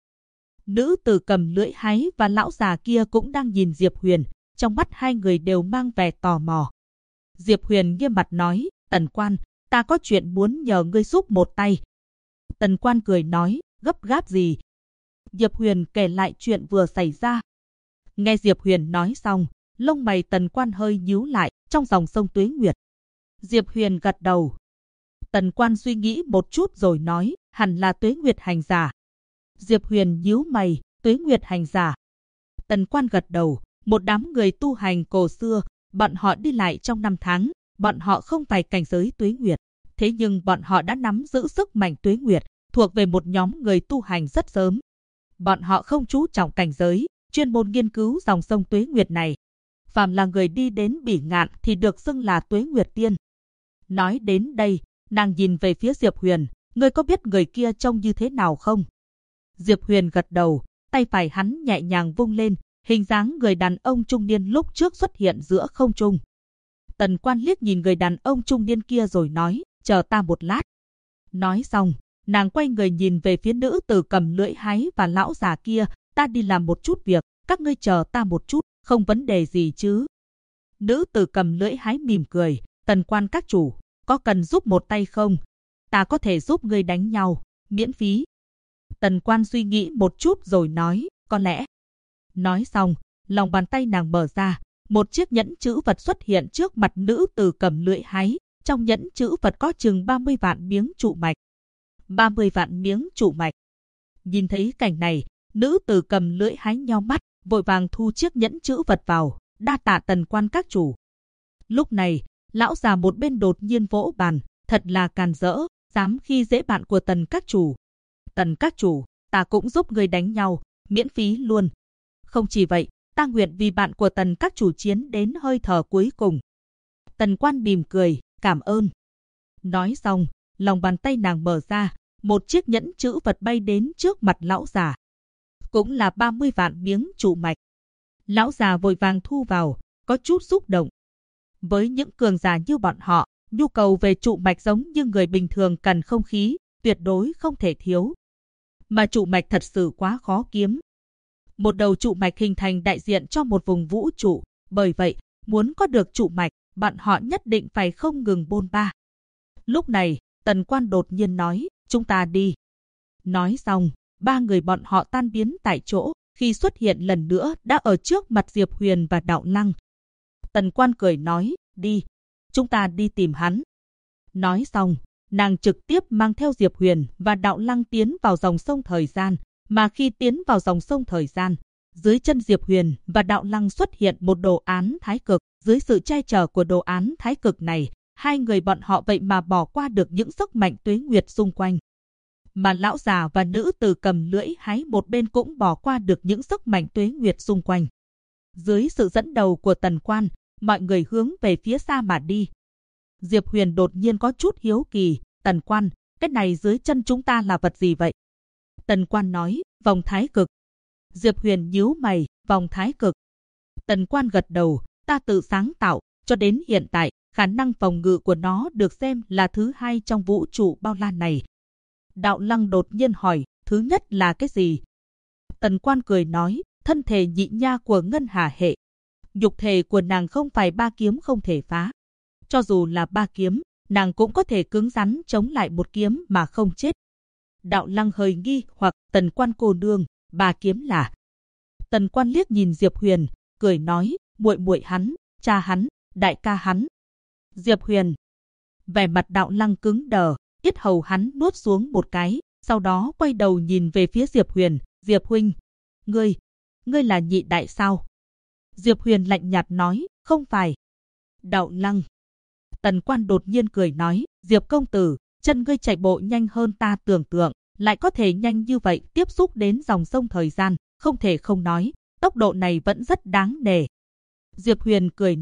Nữ tử cầm lưỡi hái và lão già kia cũng đang nhìn Diệp Huyền, trong mắt hai người đều mang vẻ tò mò. Diệp Huyền nghiêm mặt nói, Tần Quan, ta có chuyện muốn nhờ ngươi giúp một tay. Tần Quan cười nói, gấp gáp gì? Diệp Huyền kể lại chuyện vừa xảy ra. Nghe Diệp Huyền nói xong, lông mày Tần Quan hơi nhíu lại, trong dòng sông Tuế Nguyệt. Diệp Huyền gật đầu. Tần Quan suy nghĩ một chút rồi nói, hẳn là Tuế Nguyệt hành giả. Diệp Huyền nhíu mày, Tuế Nguyệt hành giả. Tần Quan gật đầu, một đám người tu hành cổ xưa, bọn họ đi lại trong năm tháng, bọn họ không phải cảnh giới Tuế Nguyệt, thế nhưng bọn họ đã nắm giữ sức mạnh Tuế Nguyệt, thuộc về một nhóm người tu hành rất sớm. Bọn họ không chú trọng cảnh giới, chuyên môn nghiên cứu dòng sông Tuế Nguyệt này. Phàm là người đi đến Bỉ Ngạn thì được xưng là Tuế Nguyệt tiên. Nói đến đây, nàng nhìn về phía Diệp Huyền, ngươi có biết người kia trông như thế nào không? Diệp Huyền gật đầu, tay phải hắn nhẹ nhàng vung lên, hình dáng người đàn ông trung niên lúc trước xuất hiện giữa không trung. Tần Quan liếc nhìn người đàn ông trung niên kia rồi nói, chờ ta một lát. Nói xong, nàng quay người nhìn về phía nữ tử cầm lưỡi hái và lão già kia, ta đi làm một chút việc, các ngươi chờ ta một chút, không vấn đề gì chứ? Nữ tử cầm lưỡi hái mỉm cười, Tần Quan các chủ, có cần giúp một tay không? Ta có thể giúp ngươi đánh nhau, miễn phí. Tần Quan suy nghĩ một chút rồi nói, có lẽ. Nói xong, lòng bàn tay nàng mở ra, một chiếc nhẫn chữ vật xuất hiện trước mặt nữ tử cầm lưỡi hái, trong nhẫn chữ vật có chừng 30 vạn miếng trụ mạch. 30 vạn miếng trụ mạch. Nhìn thấy cảnh này, nữ tử cầm lưỡi hái nheo mắt, vội vàng thu chiếc nhẫn chữ vật vào, đa tạ Tần Quan các chủ. Lúc này, lão già một bên đột nhiên vỗ bàn, thật là càn rỡ, dám khi dễ bạn của Tần các chủ. Tần các chủ, ta cũng giúp người đánh nhau, miễn phí luôn. Không chỉ vậy, ta nguyện vì bạn của Tần các chủ chiến đến hơi thở cuối cùng. Tần Quan mỉm cười, cảm ơn. Nói xong, lòng bàn tay nàng mở ra, một chiếc nhẫn chữ vật bay đến trước mặt lão già. Cũng là 30 vạn miếng trụ mạch. Lão già vội vàng thu vào, có chút xúc động. Với những cường giả như bọn họ, nhu cầu về trụ mạch giống như người bình thường cần không khí, tuyệt đối không thể thiếu. Mà trụ mạch thật sự quá khó kiếm. Một đầu trụ mạch hình thành đại diện cho một vùng vũ trụ, bởi vậy, muốn có được trụ mạch, bọn họ nhất định phải không ngừng bôn ba. Lúc này, Tần Quan đột nhiên nói, chúng ta đi. Nói xong, ba người bọn họ tan biến tại chỗ, khi xuất hiện lần nữa đã ở trước mặt Diệp Huyền và Đạo Lăng. Tần Quan cười nói, đi, chúng ta đi tìm hắn. Nói xong, nàng trực tiếp mang theo Diệp Huyền và Đạo Lăng tiến vào dòng sông thời gian, mà khi tiến vào dòng sông thời gian, dưới chân Diệp Huyền và Đạo Lăng xuất hiện một đồ án thái cực, dưới sự che chở của đồ án thái cực này, hai người bọn họ vậy mà bỏ qua được những sức mạnh tuế nguyệt xung quanh. Mà lão già và nữ tử cầm lưỡi hái một bên cũng bỏ qua được những sức mạnh tuế nguyệt xung quanh. Dưới sự dẫn đầu của Tần Quan, mọi người hướng về phía xa mà đi. Diệp Huyền đột nhiên có chút hiếu kỳ, Tần Quan, cái này dưới chân chúng ta là vật gì vậy? Tần Quan nói, vòng thái cực. Diệp Huyền nhíu mày, vòng thái cực. Tần Quan gật đầu, ta tự sáng tạo, cho đến hiện tại, khả năng phòng ngự của nó được xem là thứ hai trong vũ trụ bao la này. Đạo Lăng đột nhiên hỏi, thứ nhất là cái gì? Tần Quan cười nói, thân thể nhị nha của Ngân Hà hệ. Nhục thể của nàng không phải ba kiếm không thể phá. Cho dù là ba kiếm, nàng cũng có thể cứng rắn chống lại một kiếm mà không chết. Đạo Lăng hơi nghi hoặc, Tần Quan cô nương, ba kiếm là. Tần Quan liếc nhìn Diệp Huyền, cười nói, muội muội hắn, cha hắn, đại ca hắn. Diệp Huyền. Vẻ mặt Đạo Lăng cứng đờ, yết hầu hắn nuốt xuống một cái, sau đó quay đầu nhìn về phía Diệp Huyền, Diệp huynh, ngươi là nhị đại sao? Diệp Huyền lạnh nhạt nói, không phải. Đạo Lăng. Tần Quan đột nhiên cười nói, Diệp công tử, chân ngươi chạy bộ nhanh hơn ta tưởng tượng, lại có thể nhanh như vậy tiếp xúc đến dòng sông thời gian, không thể không nói, tốc độ này vẫn rất đáng nể. Diệp Huyền cười nói,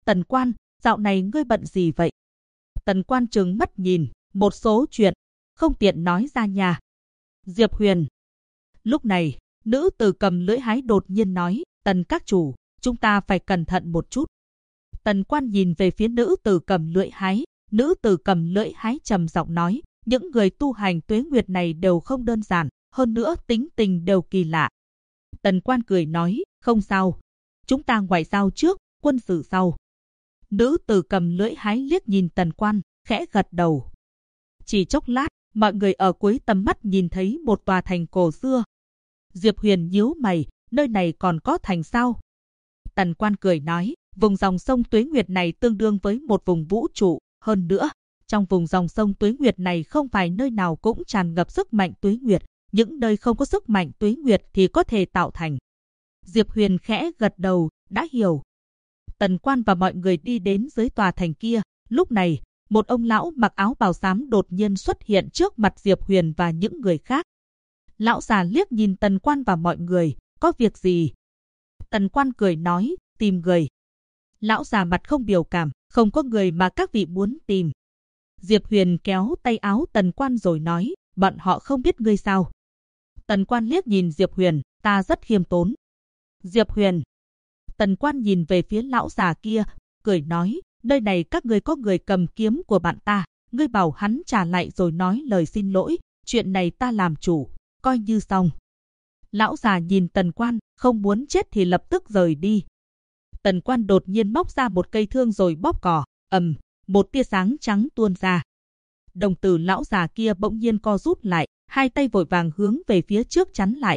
Tần Quan, dạo này ngươi bận gì vậy? Tần Quan trừng mắt nhìn, một số chuyện, không tiện nói ra nhà. Diệp Huyền. Lúc này, nữ tử cầm lưỡi hái đột nhiên nói, Tần các chủ, chúng ta phải cẩn thận một chút. Tần Quan nhìn về phía nữ tử cầm lưỡi hái, nữ tử cầm lưỡi hái trầm giọng nói, những người tu hành tuế nguyệt này đều không đơn giản, hơn nữa tính tình đều kỳ lạ. Tần Quan cười nói, không sao, chúng ta ngoại giao trước, quân sự sau. Nữ tử cầm lưỡi hái liếc nhìn Tần Quan, khẽ gật đầu. Chỉ chốc lát, mọi người ở cuối tầm mắt nhìn thấy một tòa thành cổ xưa. Diệp Huyền nhíu mày, nơi này còn có thành sao? Tần Quan cười nói, vùng dòng sông tuế nguyệt này tương đương với một vùng vũ trụ, hơn nữa, trong vùng dòng sông tuế nguyệt này không phải nơi nào cũng tràn ngập sức mạnh tuế nguyệt, những nơi không có sức mạnh tuế nguyệt thì có thể tạo thành. Diệp Huyền khẽ gật đầu, đã hiểu. Tần Quan và mọi người đi đến dưới tòa thành kia, lúc này, một ông lão mặc áo bào xám đột nhiên xuất hiện trước mặt Diệp Huyền và những người khác. Lão già liếc nhìn Tần Quan và mọi người, có việc gì? Tần Quan cười nói, tìm người. Lão già mặt không biểu cảm, không có người mà các vị muốn tìm. Diệp Huyền kéo tay áo Tần Quan rồi nói, bọn họ không biết ngươi sao? Tần Quan liếc nhìn Diệp Huyền, ta rất khiêm tốn. Diệp Huyền. Tần Quan nhìn về phía lão già kia, cười nói, nơi này các ngươi có người cầm kiếm của bạn ta, ngươi bảo hắn trả lại rồi nói lời xin lỗi, chuyện này ta làm chủ, coi như xong. Lão già nhìn Tần Quan, không muốn chết thì lập tức rời đi. Tần Quan đột nhiên móc ra một cây thương rồi bóp cò, một tia sáng trắng tuôn ra. Đồng tử lão già kia bỗng nhiên co rút lại, hai tay vội vàng hướng về phía trước chắn lại,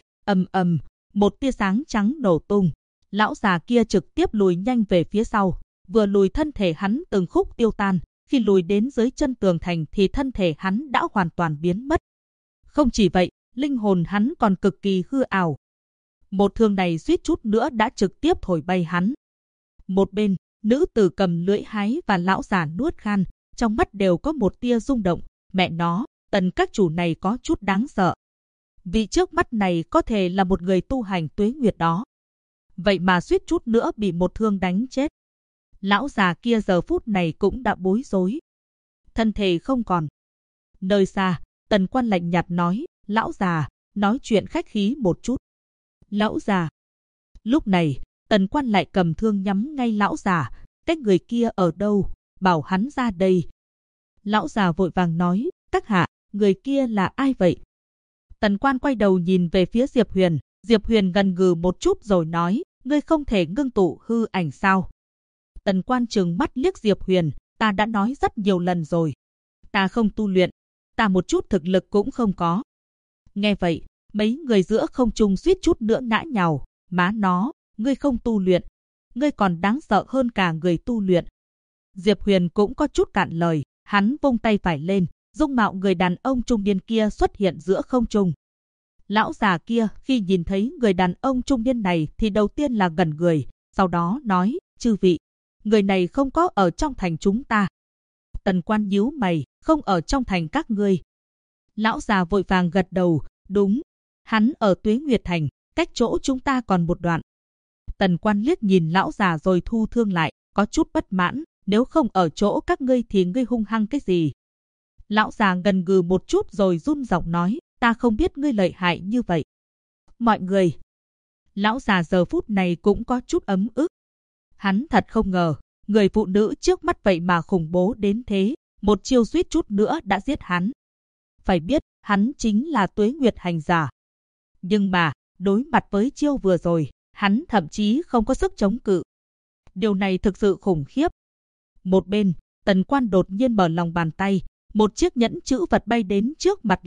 một tia sáng trắng nổ tung. Lão già kia trực tiếp lùi nhanh về phía sau, vừa lùi thân thể hắn từng khúc tiêu tan, khi lùi đến dưới chân tường thành thì thân thể hắn đã hoàn toàn biến mất. Không chỉ vậy, linh hồn hắn còn cực kỳ hư ảo. Một thương này suýt chút nữa đã trực tiếp thổi bay hắn. Một bên, nữ tử cầm lưỡi hái và lão già nuốt khan, trong mắt đều có một tia rung động. Mẹ nó, Tần các chủ này có chút đáng sợ. Vị trước mắt này có thể là một người tu hành tuế nguyệt đó. Vậy mà suýt chút nữa bị một thương đánh chết. Lão già kia giờ phút này cũng đã bối rối. Thân thể không còn. Nơi xa, Tần Quan lạnh nhạt nói, lão già, nói chuyện khách khí một chút. Lão già. Lúc này, Tần Quan lại cầm thương nhắm ngay lão già, cái người kia ở đâu, bảo hắn ra đây. Lão già vội vàng nói, các hạ, người kia là ai vậy? Tần Quan quay đầu nhìn về phía Diệp Huyền, Diệp Huyền gần gừ một chút rồi nói, ngươi không thể ngưng tụ hư ảnh sao? Tần Quan trừng mắt liếc Diệp Huyền, ta đã nói rất nhiều lần rồi. Ta không tu luyện, ta một chút thực lực cũng không có. Nghe vậy, mấy người giữa không trung suýt chút nữa ngã nhào, má nó, ngươi không tu luyện, ngươi còn đáng sợ hơn cả người tu luyện. Diệp Huyền cũng có chút cạn lời, hắn vung tay phải lên, dung mạo người đàn ông trung niên kia xuất hiện giữa không trung. Lão già kia khi nhìn thấy người đàn ông trung niên này thì đầu tiên là gần người, sau đó nói, chư vị, người này không có ở trong thành chúng ta. Tần Quan nhíu mày, không ở trong thành các ngươi. Lão già vội vàng gật đầu, đúng, hắn ở Tuế Nguyệt Thành, cách chỗ chúng ta còn một đoạn. Tần Quan liếc nhìn lão già rồi thu thương lại, có chút bất mãn, nếu không ở chỗ các ngươi thì ngươi hung hăng cái gì? Lão già gần gừ một chút rồi run giọng nói, ta không biết ngươi lợi hại như vậy. Mọi người. Lão già giờ phút này cũng có chút ấm ức. Hắn thật không ngờ, người phụ nữ trước mắt vậy mà khủng bố đến thế, một chiêu suýt chút nữa đã giết hắn. Phải biết, hắn chính là Tuế Nguyệt hành giả. Nhưng mà, đối mặt với chiêu vừa rồi, hắn thậm chí không có sức chống cự. Điều này thực sự khủng khiếp. Một bên, Tần Quan đột nhiên mở lòng bàn tay, một chiếc nhẫn chữ vật bay đến trước mặt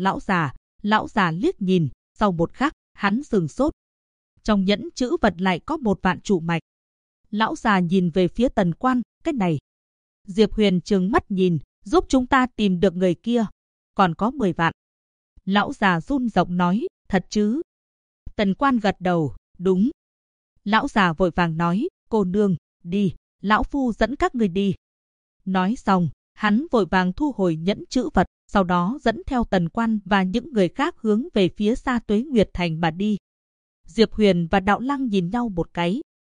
lão già liếc nhìn, sau một khắc, hắn sửng sốt. Trong nhẫn chữ vật lại có một vạn trụ mạch. Lão già nhìn về phía Tần Quan, cái này. Diệp Huyền trừng mắt nhìn, giúp chúng ta tìm được người kia, còn có 10 vạn. Lão già run giọng nói, thật chứ? Tần Quan gật đầu, đúng. Lão già vội vàng nói, cô nương, đi, lão phu dẫn các người đi. Nói xong, hắn vội vàng thu hồi nhẫn chữ vật, sau đó dẫn theo Tần Quan và những người khác hướng về phía xa Tuế Nguyệt Thành mà đi. Diệp Huyền và Đạo Lăng nhìn nhau một cái.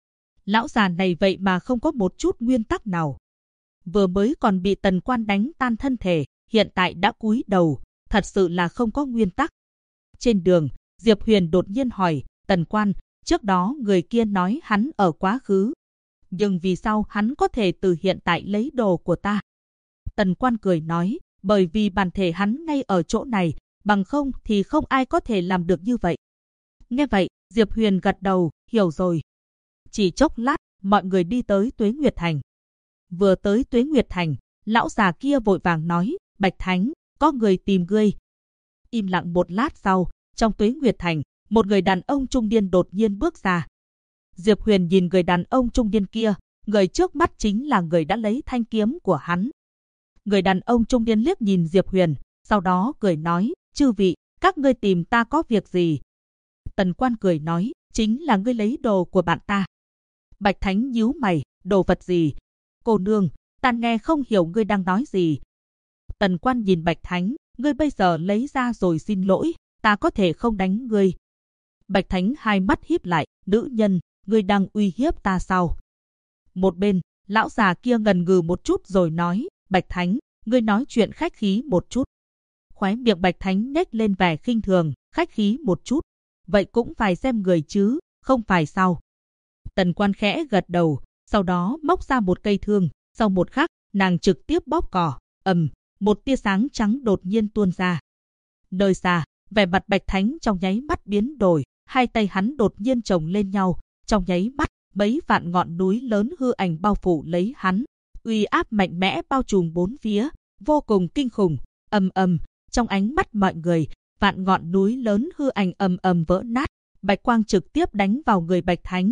Lão già này vậy mà không có một chút nguyên tắc nào. Vừa mới còn bị Tần Quan đánh tan thân thể, hiện tại đã cúi đầu, thật sự là không có nguyên tắc. Trên đường, Diệp Huyền đột nhiên hỏi, Tần Quan, trước đó người kia nói hắn ở quá khứ. Nhưng vì sao hắn có thể từ hiện tại lấy đồ của ta? Tần Quan cười nói, bởi vì bản thể hắn ngay ở chỗ này, bằng không thì không ai có thể làm được như vậy. Nghe vậy, Diệp Huyền gật đầu, hiểu rồi. Chỉ chốc lát, mọi người đi tới Tuế Nguyệt Thành. Vừa tới Tuế Nguyệt Thành, lão già kia vội vàng nói, Bạch Thánh, có người tìm ngươi. Im lặng một lát sau, trong Tuế Nguyệt Thành, một người đàn ông trung niên đột nhiên bước ra. Diệp Huyền nhìn người đàn ông trung niên kia, người trước mắt chính là người đã lấy thanh kiếm của hắn. Người đàn ông trung niên liếc nhìn Diệp Huyền, sau đó cười nói, chư vị, các ngươi tìm ta có việc gì? Tần Quan cười nói, chính là ngươi lấy đồ của bạn ta. Bạch Thánh nhíu mày, đồ vật gì? Cô nương, ta nghe không hiểu ngươi đang nói gì. Tần Quan nhìn Bạch Thánh, ngươi bây giờ lấy ra rồi xin lỗi, ta có thể không đánh ngươi. Bạch Thánh hai mắt híp lại, nữ nhân, ngươi đang uy hiếp ta sao? Một bên, lão già kia ngần ngừ một chút rồi nói, Bạch Thánh, ngươi nói chuyện khách khí một chút. Khóe miệng Bạch Thánh nhếch lên vẻ khinh thường, khách khí một chút. Vậy cũng phải xem người chứ, không phải sao? Tần Quan khẽ gật đầu, sau đó móc ra một cây thương, sau một khắc, nàng trực tiếp bóp cò, một tia sáng trắng đột nhiên tuôn ra. Nơi xa, vẻ mặt Bạch Thánh trong nháy mắt biến đổi, hai tay hắn đột nhiên chồng lên nhau, trong nháy mắt, mấy vạn ngọn núi lớn hư ảnh bao phủ lấy hắn, uy áp mạnh mẽ bao trùm bốn phía, vô cùng kinh khủng. Trong ánh mắt mọi người, vạn ngọn núi lớn hư ảnh vỡ nát, bạch quang trực tiếp đánh vào người Bạch Thánh,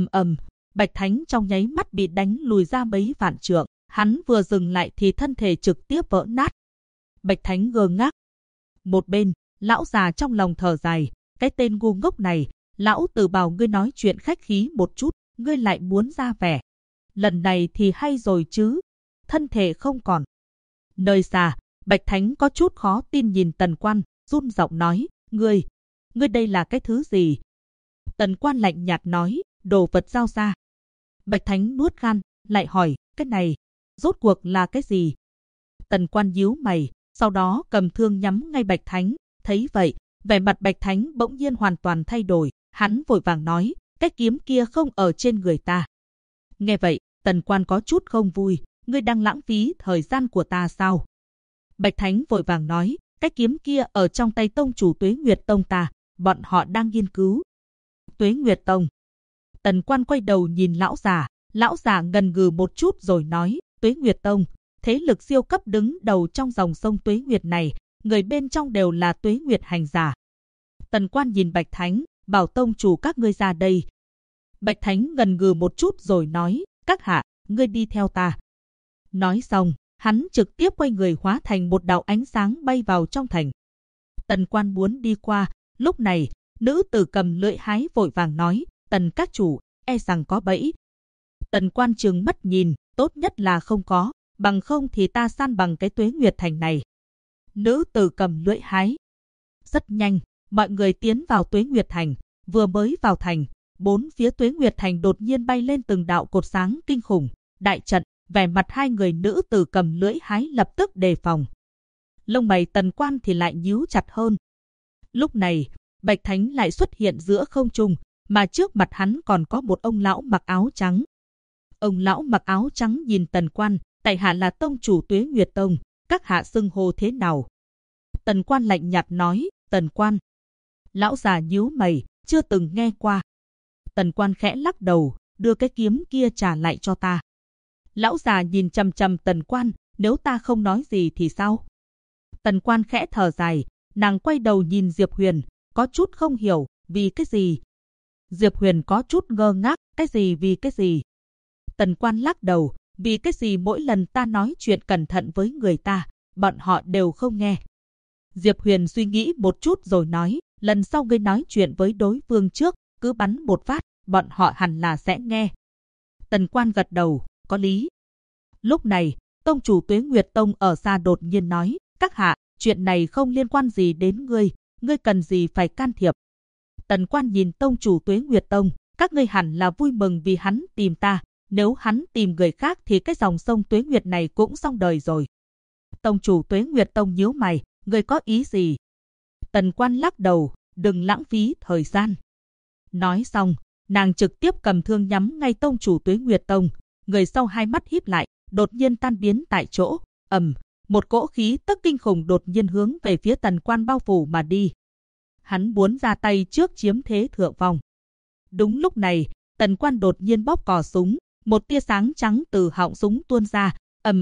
Bạch Thánh trong nháy mắt bị đánh lùi ra mấy vạn trượng, hắn vừa dừng lại thì thân thể trực tiếp vỡ nát. Bạch Thánh ngơ ngác. Một bên, lão già trong lòng thở dài, cái tên ngu ngốc này, lão tử bảo ngươi nói chuyện khách khí một chút, ngươi lại muốn ra vẻ. Lần này thì hay rồi chứ, thân thể không còn. Nơi xa, Bạch Thánh có chút khó tin nhìn Tần Quan, run giọng nói, ngươi đây là cái thứ gì? Tần Quan lạnh nhạt nói, đồ vật giao ra. Bạch Thánh nuốt khan, lại hỏi, cái này, rốt cuộc là cái gì? Tần Quan nhíu mày, sau đó cầm thương nhắm ngay Bạch Thánh, thấy vậy, vẻ mặt Bạch Thánh bỗng nhiên hoàn toàn thay đổi, hắn vội vàng nói, cái kiếm kia không ở trên người ta. Nghe vậy, Tần Quan có chút không vui, ngươi đang lãng phí thời gian của ta sao? Bạch Thánh vội vàng nói, cái kiếm kia ở trong tay tông chủ Tuế Nguyệt Tông ta, bọn họ đang nghiên cứu. Tuế Nguyệt Tông. Tần Quan quay đầu nhìn lão già ngần ngừ một chút rồi nói, Tuế Nguyệt Tông, thế lực siêu cấp đứng đầu trong dòng sông Tuế Nguyệt này, người bên trong đều là Tuế Nguyệt hành giả. Tần Quan nhìn Bạch Thánh, bảo tông chủ các ngươi ra đây. Bạch Thánh ngần ngừ một chút rồi nói, các hạ, ngươi đi theo ta. Nói xong, hắn trực tiếp quay người hóa thành một đạo ánh sáng bay vào trong thành. Tần Quan muốn đi qua, lúc này, nữ tử cầm lưỡi hái vội vàng nói, Tần các chủ, e rằng có bẫy. Tần Quan trừng mắt nhìn, tốt nhất là không có, bằng không thì ta san bằng cái Tuế Nguyệt Thành này. Nữ tử cầm lưỡi hái. Rất nhanh, mọi người tiến vào Tuế Nguyệt Thành, vừa mới vào thành, bốn phía Tuế Nguyệt Thành đột nhiên bay lên từng đạo cột sáng kinh khủng, đại trận, vẻ mặt hai người nữ tử cầm lưỡi hái lập tức đề phòng. Lông mày Tần Quan thì lại nhíu chặt hơn. Lúc này, Bạch Thánh lại xuất hiện giữa không trung, mà trước mặt hắn còn có một ông lão mặc áo trắng. Ông lão mặc áo trắng nhìn Tần Quan, tại hạ là tông chủ Tuế Nguyệt Tông, các hạ xưng hô thế nào? Tần Quan lạnh nhạt nói, Tần Quan. Lão già nhíu mày, chưa từng nghe qua. Tần Quan khẽ lắc đầu, đưa cái kiếm kia trả lại cho ta. Lão già nhìn chằm chằm Tần Quan, nếu ta không nói gì thì sao? Tần Quan khẽ thở dài, nàng quay đầu nhìn Diệp Huyền, có chút không hiểu, vì cái gì? Diệp Huyền có chút ngơ ngác, cái gì vì cái gì? Tần Quan lắc đầu, vì cái gì mỗi lần ta nói chuyện cẩn thận với người ta, bọn họ đều không nghe. Diệp Huyền suy nghĩ một chút rồi nói, lần sau ngươi nói chuyện với đối phương trước, cứ bắn một phát, bọn họ hẳn là sẽ nghe. Tần Quan gật đầu, có lý. Lúc này, tông chủ Tuế Nguyệt Tông ở xa đột nhiên nói, các hạ, chuyện này không liên quan gì đến ngươi cần gì phải can thiệp. Tần Quan nhìn tông chủ Tuế Nguyệt Tông, các ngươi hẳn là vui mừng vì hắn tìm ta, nếu hắn tìm người khác thì cái dòng sông Tuế Nguyệt này cũng xong đời rồi. Tông chủ Tuế Nguyệt Tông nhíu mày, ngươi có ý gì? Tần Quan lắc đầu, đừng lãng phí thời gian. Nói xong, nàng trực tiếp cầm thương nhắm ngay tông chủ Tuế Nguyệt Tông, người sau hai mắt híp lại, đột nhiên tan biến tại chỗ, một cỗ khí tức kinh khủng đột nhiên hướng về phía Tần Quan bao phủ mà đi. Hắn muốn ra tay trước chiếm thế thượng phong. Đúng lúc này, Tần Quan đột nhiên bóp cò súng, một tia sáng trắng từ họng súng tuôn ra,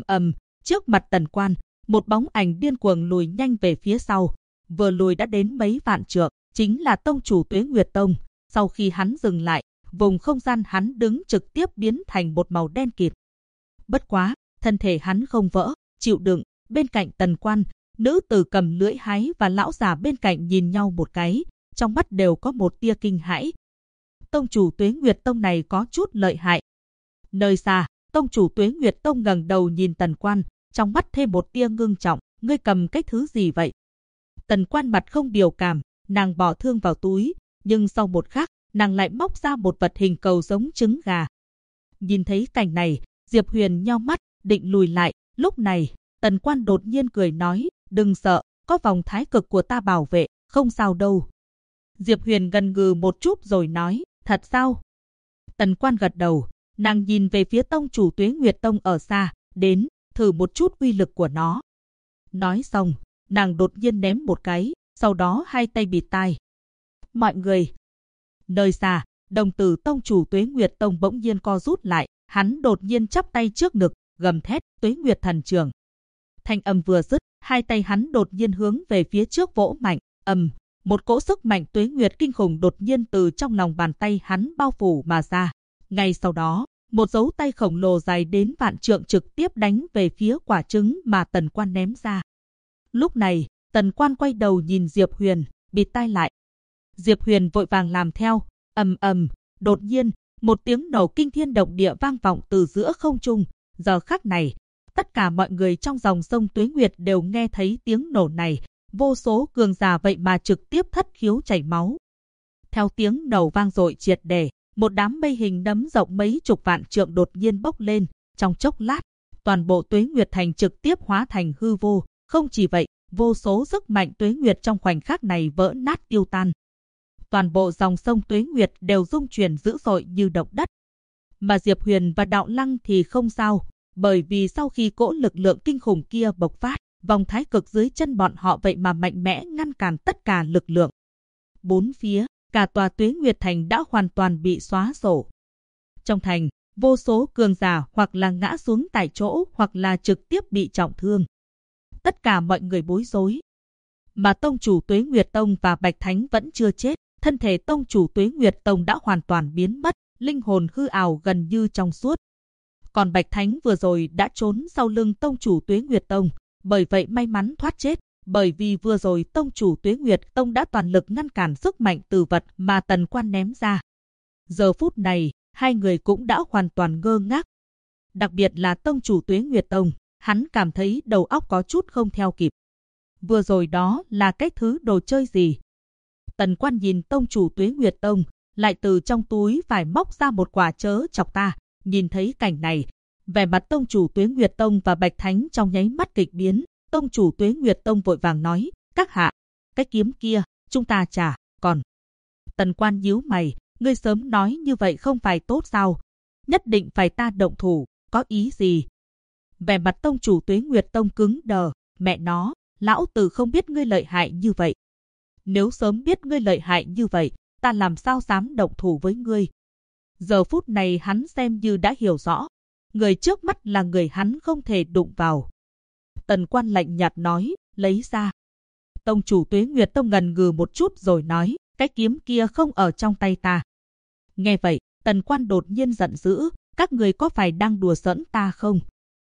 trước mặt Tần Quan, một bóng ảnh điên cuồng lùi nhanh về phía sau, vừa lùi đã đến mấy vạn trượng, chính là tông chủ Tuế Nguyệt Tông. Sau khi hắn dừng lại, vùng không gian hắn đứng trực tiếp biến thành một màu đen kịt. Bất quá, thân thể hắn không vỡ, chịu đựng. Bên cạnh Tần Quan, nữ tử cầm lưỡi hái và lão già bên cạnh nhìn nhau một cái, trong mắt đều có một tia kinh hãi. Tông chủ Tuế Nguyệt Tông này có chút lợi hại. Nơi xa, tông chủ Tuế Nguyệt Tông ngẩng đầu nhìn Tần Quan, trong mắt thêm một tia ngưng trọng, ngươi cầm cái thứ gì vậy? Tần Quan mặt không biểu cảm, nàng bỏ thương vào túi, nhưng sau một khắc, nàng lại móc ra một vật hình cầu giống trứng gà. Nhìn thấy cảnh này, Diệp Huyền nheo mắt, định lùi lại, lúc này, Tần Quan đột nhiên cười nói, đừng sợ, có vòng thái cực của ta bảo vệ, không sao đâu. Diệp Huyền gần gừ một chút rồi nói, thật sao? Tần Quan gật đầu, nàng nhìn về phía tông chủ Tuế Nguyệt Tông ở xa, đến, thử một chút uy lực của nó. Nói xong, nàng đột nhiên ném một cái, sau đó hai tay bịt tai. Mọi người! Nơi xa, đồng tử tông chủ Tuế Nguyệt Tông bỗng nhiên co rút lại, hắn đột nhiên chắp tay trước ngực, gầm thét, Tuế Nguyệt thần trường. Thanh âm vừa dứt, hai tay hắn đột nhiên hướng về phía trước vỗ mạnh, một cỗ sức mạnh Tuế Nguyệt kinh khủng đột nhiên từ trong lòng bàn tay hắn bao phủ mà ra. Ngay sau đó, một dấu tay khổng lồ dài đến vạn trượng trực tiếp đánh về phía quả trứng mà Tần Quan ném ra. Lúc này, Tần Quan quay đầu nhìn Diệp Huyền, bịt tai lại. Diệp Huyền vội vàng làm theo, đột nhiên, một tiếng nổ kinh thiên động địa vang vọng từ giữa không trung. Giờ khắc này, tất cả mọi người trong dòng sông Tuế Nguyệt đều nghe thấy tiếng nổ này, vô số cường giả vậy mà trực tiếp thất khiếu chảy máu. Theo tiếng nổ vang dội triệt để, một đám mây hình nấm rộng mấy chục vạn trượng đột nhiên bốc lên, trong chốc lát, toàn bộ Tuế Nguyệt thành trực tiếp hóa thành hư vô, không chỉ vậy, vô số sức mạnh Tuế Nguyệt trong khoảnh khắc này vỡ nát tiêu tan. Toàn bộ dòng sông Tuế Nguyệt đều rung chuyển dữ dội như động đất. Mà Diệp Huyền và Đạo Lăng thì không sao, bởi vì sau khi cỗ lực lượng kinh khủng kia bộc phát, vòng thái cực dưới chân bọn họ vậy mà mạnh mẽ ngăn cản tất cả lực lượng. Bốn phía, cả tòa Tuế Nguyệt thành đã hoàn toàn bị xóa sổ. Trong thành, vô số cường giả hoặc là ngã xuống tại chỗ hoặc là trực tiếp bị trọng thương. Tất cả mọi người bối rối. Mà tông chủ Tuế Nguyệt Tông và Bạch Thánh vẫn chưa chết, thân thể tông chủ Tuế Nguyệt Tông đã hoàn toàn biến mất, linh hồn hư ảo gần như trong suốt. Còn Bạch Thánh vừa rồi đã trốn sau lưng tông chủ Tuế Nguyệt Tông, bởi vậy may mắn thoát chết, bởi vì vừa rồi tông chủ Tuế Nguyệt Tông đã toàn lực ngăn cản sức mạnh từ vật mà Tần Quan ném ra. Giờ phút này, hai người cũng đã hoàn toàn ngơ ngác. Đặc biệt là tông chủ Tuế Nguyệt Tông, hắn cảm thấy đầu óc có chút không theo kịp. Vừa rồi đó là cái thứ đồ chơi gì? Tần Quan nhìn tông chủ Tuế Nguyệt Tông, lại từ trong túi phải móc ra một quả chớ chọc ta. Nhìn thấy cảnh này, vẻ mặt tông chủ Tuế Nguyệt Tông và Bạch Thánh trong nháy mắt kịch biến. Tông chủ Tuế Nguyệt Tông vội vàng nói, các hạ, cái kiếm kia, chúng ta trả, còn. Tần Quan nhíu mày, ngươi sớm nói như vậy không phải tốt sao? Nhất định phải ta động thủ, có ý gì? Vẻ mặt tông chủ Tuế Nguyệt Tông cứng đờ, mẹ nó, lão tử không biết ngươi lợi hại như vậy. Nếu sớm biết ngươi lợi hại như vậy, ta làm sao dám động thủ với ngươi? Giờ phút này hắn xem như đã hiểu rõ, người trước mắt là người hắn không thể đụng vào. Tần Quan lạnh nhạt nói, lấy ra. Tông chủ Tuế Nguyệt Tông ngần ngừ một chút rồi nói, cái kiếm kia không ở trong tay ta. Nghe vậy, Tần Quan đột nhiên giận dữ, các người có phải đang đùa giỡn ta không?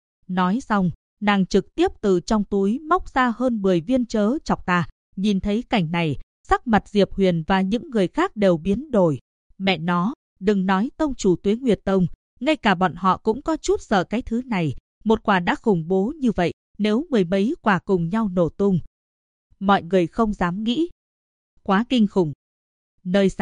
Nói xong, nàng trực tiếp từ trong túi móc ra hơn 10 viên chớ chọc ta. Nhìn thấy cảnh này, sắc mặt Diệp Huyền và những người khác đều biến đổi. Mẹ nó, đừng nói tông chủ Tuế Nguyệt Tông, ngay cả bọn họ cũng có chút sợ cái thứ này. Một quả đã khủng bố như vậy, nếu mười mấy quả cùng nhau nổ tung. Mọi người không dám nghĩ. Quá kinh khủng. Nơi xa,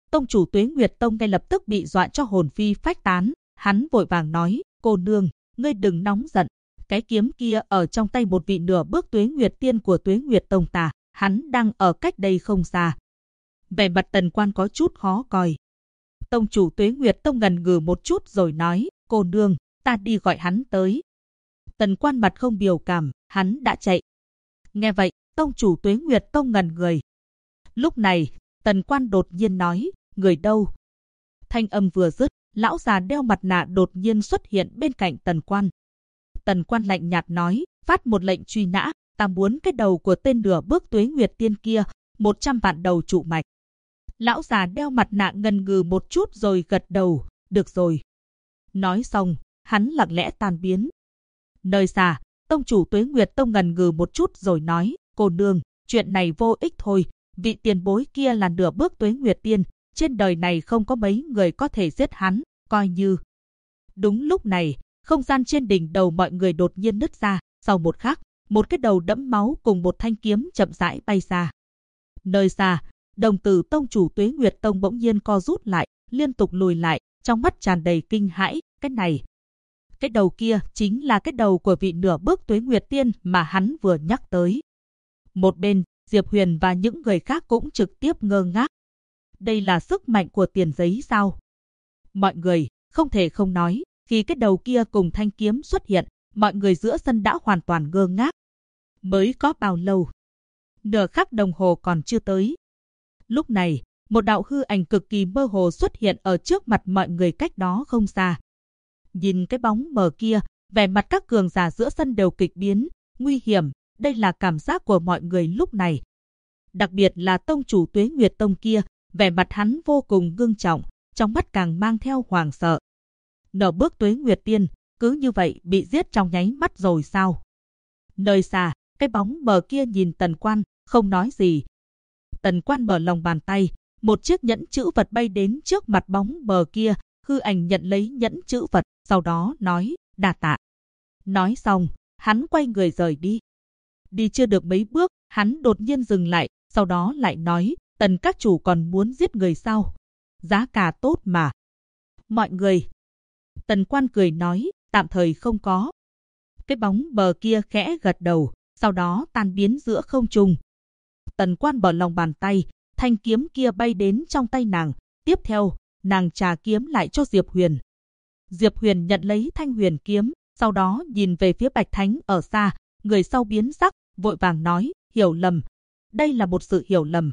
Tông chủ Tuế Nguyệt Tông ngay lập tức bị dọa cho hồn phi phách tán, hắn vội vàng nói, cô nương, ngươi đừng nóng giận, cái kiếm kia ở trong tay một vị nửa bước Tuế Nguyệt Tiên của Tuế Nguyệt Tông ta, hắn đang ở cách đây không xa. Vẻ mặt Tần Quan có chút khó coi. Tông chủ Tuế Nguyệt Tông ngần ngừ một chút rồi nói, cô nương, ta đi gọi hắn tới. Tần Quan mặt không biểu cảm, hắn đã chạy. Nghe vậy, tông chủ Tuế Nguyệt Tông ngần người. Lúc này, Tần Quan đột nhiên nói, người đâu? Thanh âm vừa dứt, lão già đeo mặt nạ đột nhiên xuất hiện bên cạnh Tần Quan. Tần Quan lạnh nhạt nói, phát một lệnh truy nã, ta muốn cái đầu của tên nửa bước Tuế Nguyệt Tiên kia, 100 vạn đầu trụ mạch. Lão già đeo mặt nạ ngần ngừ một chút rồi gật đầu, được rồi. Nói xong, hắn lặng lẽ tan biến. Nơi xa, tông chủ Tuế Nguyệt Tông ngần ngừ một chút rồi nói, cô nương, chuyện này vô ích thôi, vị tiền bối kia là nửa bước Tuế Nguyệt Tiên, trên đời này không có mấy người có thể giết hắn, coi như. Đúng lúc này, không gian trên đỉnh đầu mọi người đột nhiên nứt ra, sau một khắc, một cái đầu đẫm máu cùng một thanh kiếm chậm rãi bay ra. Nơi xa, đồng tử tông chủ Tuế Nguyệt Tông bỗng nhiên co rút lại, liên tục lùi lại, trong mắt tràn đầy kinh hãi, cái này. Cái đầu kia chính là cái đầu của vị nửa bước Tuế Nguyệt Tiên mà hắn vừa nhắc tới. Một bên, Diệp Huyền và những người khác cũng trực tiếp ngơ ngác. Đây là sức mạnh của tiền giấy sao? Mọi người, không thể không nói, khi cái đầu kia cùng thanh kiếm xuất hiện, mọi người giữa sân đã hoàn toàn ngơ ngác. Mới có bao lâu? Nửa khắc đồng hồ còn chưa tới. Lúc này, một đạo hư ảnh cực kỳ mơ hồ xuất hiện ở trước mặt mọi người cách đó không xa. Nhìn cái bóng mờ kia, vẻ mặt các cường giả giữa sân đều kịch biến, nguy hiểm, đây là cảm giác của mọi người lúc này. Đặc biệt là tông chủ Tuế Nguyệt Tông kia, vẻ mặt hắn vô cùng ngưng trọng, trong mắt càng mang theo hoảng sợ. Nửa bước Tuế Nguyệt Tiên, cứ như vậy bị giết trong nháy mắt rồi sao? Nơi xa, cái bóng mờ kia nhìn Tần Quan, không nói gì. Tần Quan mở lòng bàn tay, một chiếc nhẫn chữ vật bay đến trước mặt bóng mờ kia, hư ảnh nhận lấy nhẫn chữ vật, sau đó nói, đa tạ. Nói xong, hắn quay người rời đi. Đi chưa được mấy bước, hắn đột nhiên dừng lại, sau đó lại nói, Tần các chủ còn muốn giết người sao? Giá cả tốt mà. Mọi người. Tần Quan cười nói, tạm thời không có. Cái bóng mờ kia khẽ gật đầu, sau đó tan biến giữa không trung. Tần Quan mở lòng bàn tay, thanh kiếm kia bay đến trong tay nàng. Tiếp theo, nàng trả kiếm lại cho Diệp Huyền. Diệp Huyền nhận lấy thanh huyền kiếm, sau đó nhìn về phía Bạch Thánh ở xa, người sau biến sắc, vội vàng nói, hiểu lầm. Đây là một sự hiểu lầm.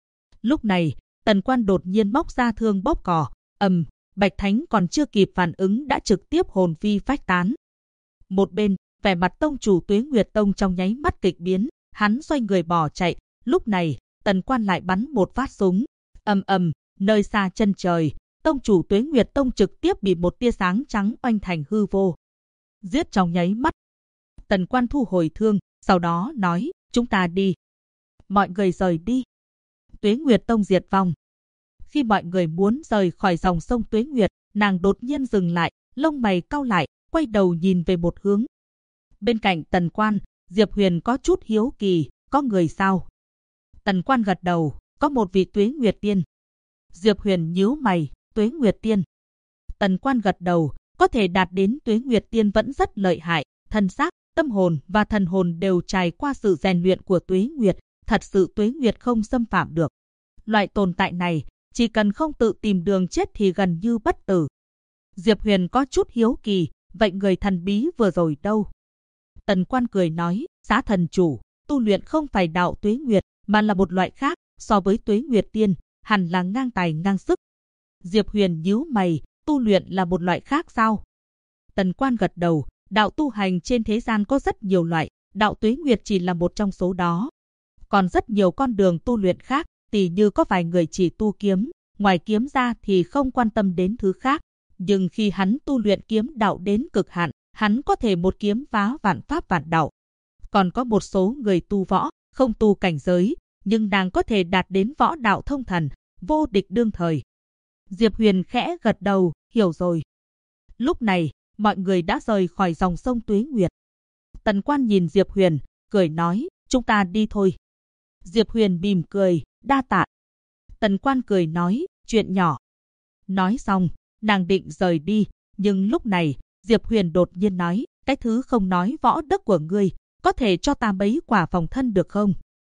Lúc này, Tần Quan đột nhiên móc ra thương bóp cò, Bạch Thánh còn chưa kịp phản ứng đã trực tiếp hồn phi phách tán. Một bên, vẻ mặt tông chủ Tuế Nguyệt Tông trong nháy mắt kịch biến, hắn xoay người bỏ chạy. Lúc này, Tần Quan lại bắn một phát súng. Nơi xa chân trời, tông chủ Tuế Nguyệt Tông trực tiếp bị một tia sáng trắng oanh thành hư vô. Giết trong nháy mắt. Tần Quan thu hồi thương, sau đó nói, chúng ta đi. Mọi người rời đi. Tuế Nguyệt Tông diệt vong. Khi mọi người muốn rời khỏi dòng sông Tuế Nguyệt, nàng đột nhiên dừng lại, lông mày cau lại, quay đầu nhìn về một hướng. Bên cạnh Tần Quan, Diệp Huyền có chút hiếu kỳ, có người sao? Tần Quan gật đầu, có một vị Tuế Nguyệt Tiên. Diệp Huyền nhíu mày, Tuế Nguyệt Tiên. Tần Quan gật đầu, có thể đạt đến Tuế Nguyệt Tiên vẫn rất lợi hại, thân xác, tâm hồn và thần hồn đều trải qua sự rèn luyện của Tuế Nguyệt, thật sự Tuế Nguyệt không xâm phạm được. Loại tồn tại này, chỉ cần không tự tìm đường chết thì gần như bất tử. Diệp Huyền có chút hiếu kỳ, vậy người thần bí vừa rồi đâu? Tần Quan cười nói, Giá thần chủ, tu luyện không phải đạo Tuế Nguyệt, mà là một loại khác, so với Tuế Nguyệt Tiên, hẳn là ngang tài ngang sức. Diệp Huyền nhíu mày, tu luyện là một loại khác sao? Tần Quan gật đầu, đạo tu hành trên thế gian có rất nhiều loại, đạo Tuế Nguyệt chỉ là một trong số đó. Còn rất nhiều con đường tu luyện khác, tỉ như có vài người chỉ tu kiếm, ngoài kiếm ra thì không quan tâm đến thứ khác. Nhưng khi hắn tu luyện kiếm đạo đến cực hạn, hắn có thể một kiếm phá vạn pháp vạn đạo. Còn có một số người tu võ, không tu cảnh giới, nhưng nàng có thể đạt đến võ đạo thông thần, vô địch đương thời. Diệp Huyền khẽ gật đầu, hiểu rồi. Lúc này, mọi người đã rời khỏi dòng sông Tuế Nguyệt. Tần Quan nhìn Diệp Huyền, cười nói, chúng ta đi thôi. Diệp Huyền mỉm cười, đa tạ. Tần Quan cười nói, chuyện nhỏ. Nói xong, nàng định rời đi, nhưng lúc này, Diệp Huyền đột nhiên nói, cái thứ không nói võ đức của ngươi, có thể cho ta mấy quả phòng thân được không?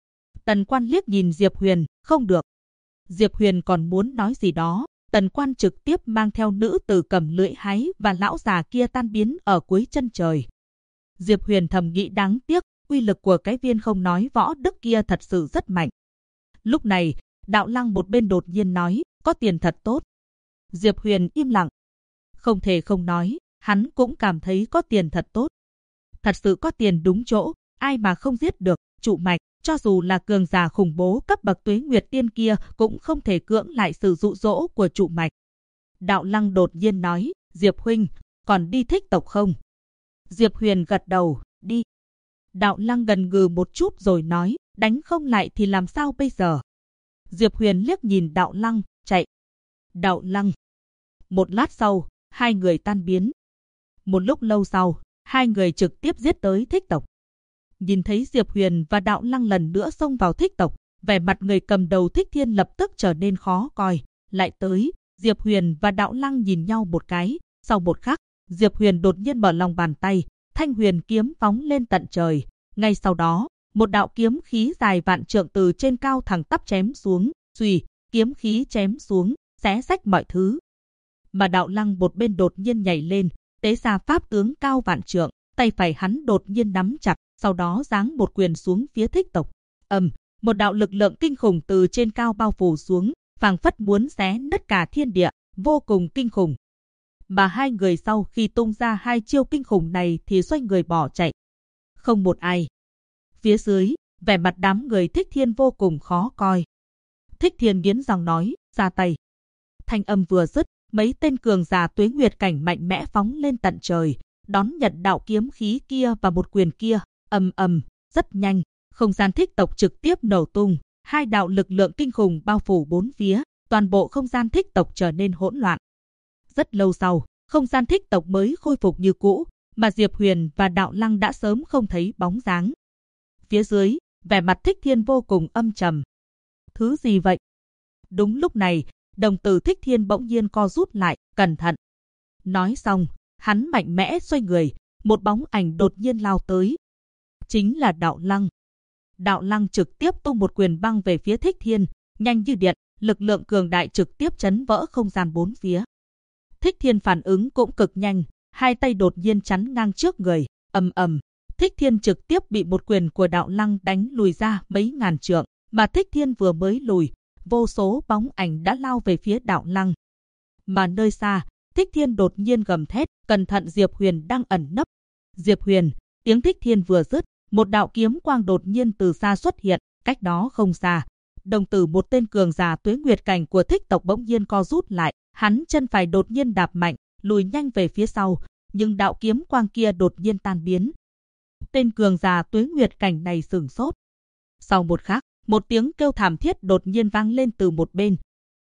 Tần Quan liếc nhìn Diệp Huyền, không được. Diệp Huyền còn muốn nói gì đó, Tần Quan trực tiếp mang theo nữ tử cầm lưỡi hái và lão già kia tan biến ở cuối chân trời. Diệp Huyền thầm nghĩ đáng tiếc, uy lực của cái viên không nói võ đức kia thật sự rất mạnh. Lúc này, Đạo Lăng một bên đột nhiên nói, có tiền thật tốt. Diệp Huyền im lặng. Không thể không nói, hắn cũng cảm thấy có tiền thật tốt. Thật sự có tiền đúng chỗ, ai mà không giết được, trụ mạch, cho dù là cường giả khủng bố cấp bậc Tuế Nguyệt Tiên kia cũng không thể cưỡng lại sự dụ dỗ của trụ mạch. Đạo Lăng đột nhiên nói, Diệp huynh, còn đi Thích tộc không? Diệp Huyền gật đầu, đi. Đạo Lăng gần gừ một chút rồi nói, đánh không lại thì làm sao bây giờ? Diệp Huyền liếc nhìn Đạo Lăng, chạy. Đạo Lăng. Một lát sau, hai người tan biến. Một lúc lâu sau, hai người trực tiếp giết tới Thích tộc. Nhìn thấy Diệp Huyền và Đạo Lăng lần nữa xông vào Thích tộc, vẻ mặt người cầm đầu Thích Thiên lập tức trở nên khó coi. Lại tới, Diệp Huyền và Đạo Lăng nhìn nhau một cái, sau một khắc, Diệp Huyền đột nhiên mở lòng bàn tay, thanh huyền kiếm phóng lên tận trời. Ngay sau đó, một đạo kiếm khí dài vạn trượng từ trên cao thẳng tắp chém xuống, xuy, kiếm khí chém xuống, xé rách mọi thứ. Mà Đạo Lăng một bên đột nhiên nhảy lên, tế ra pháp tướng cao vạn trượng, tay phải hắn đột nhiên nắm chặt, sau đó giáng một quyền xuống phía Thích tộc. Một đạo lực lượng kinh khủng từ trên cao bao phủ xuống, phảng phất muốn xé nứt cả thiên địa, vô cùng kinh khủng. Mà hai người sau khi tung ra hai chiêu kinh khủng này thì xoay người bỏ chạy. Không một ai. Phía dưới, vẻ mặt đám người Thích Thiên vô cùng khó coi. Thích Thiên nghiến răng nói, ra tay. Thanh âm vừa dứt, mấy tên cường giả Tuế Nguyệt cảnh mạnh mẽ phóng lên tận trời, đón nhận đạo kiếm khí kia và một quyền kia. Rất nhanh, không gian Thích tộc trực tiếp nổ tung, hai đạo lực lượng kinh khủng bao phủ bốn phía, toàn bộ không gian Thích tộc trở nên hỗn loạn. Rất lâu sau, không gian Thích tộc mới khôi phục như cũ, mà Diệp Huyền và Đạo Lăng đã sớm không thấy bóng dáng. Phía dưới, vẻ mặt Thích Thiên vô cùng âm trầm. Thứ gì vậy? Đúng lúc này, đồng tử Thích Thiên bỗng nhiên co rút lại, cẩn thận. Nói xong, hắn mạnh mẽ xoay người, một bóng ảnh đột nhiên lao tới. Chính là Đạo Lăng. Đạo Lăng trực tiếp tung một quyền băng về phía Thích Thiên, nhanh như điện, lực lượng cường đại trực tiếp chấn vỡ không gian bốn phía. Thích Thiên phản ứng cũng cực nhanh, hai tay đột nhiên chắn ngang trước người, Thích Thiên trực tiếp bị một quyền của Đạo Lăng đánh lùi ra mấy ngàn trượng, mà Thích Thiên vừa mới lùi, vô số bóng ảnh đã lao về phía Đạo Lăng. Mà nơi xa, Thích Thiên đột nhiên gầm thét, cẩn thận Diệp Huyền đang ẩn nấp. Diệp Huyền, tiếng Thích Thiên vừa dứt, một đạo kiếm quang đột nhiên từ xa xuất hiện, cách đó không xa. Đồng tử một tên cường giả Tuế Nguyệt cảnh của Thích tộc bỗng nhiên co rút lại, hắn chân phải đột nhiên đạp mạnh, lùi nhanh về phía sau, nhưng đạo kiếm quang kia đột nhiên tan biến. Tên cường giả Tuế Nguyệt cảnh này sửng sốt. Sau một khắc, một tiếng kêu thảm thiết đột nhiên vang lên từ một bên.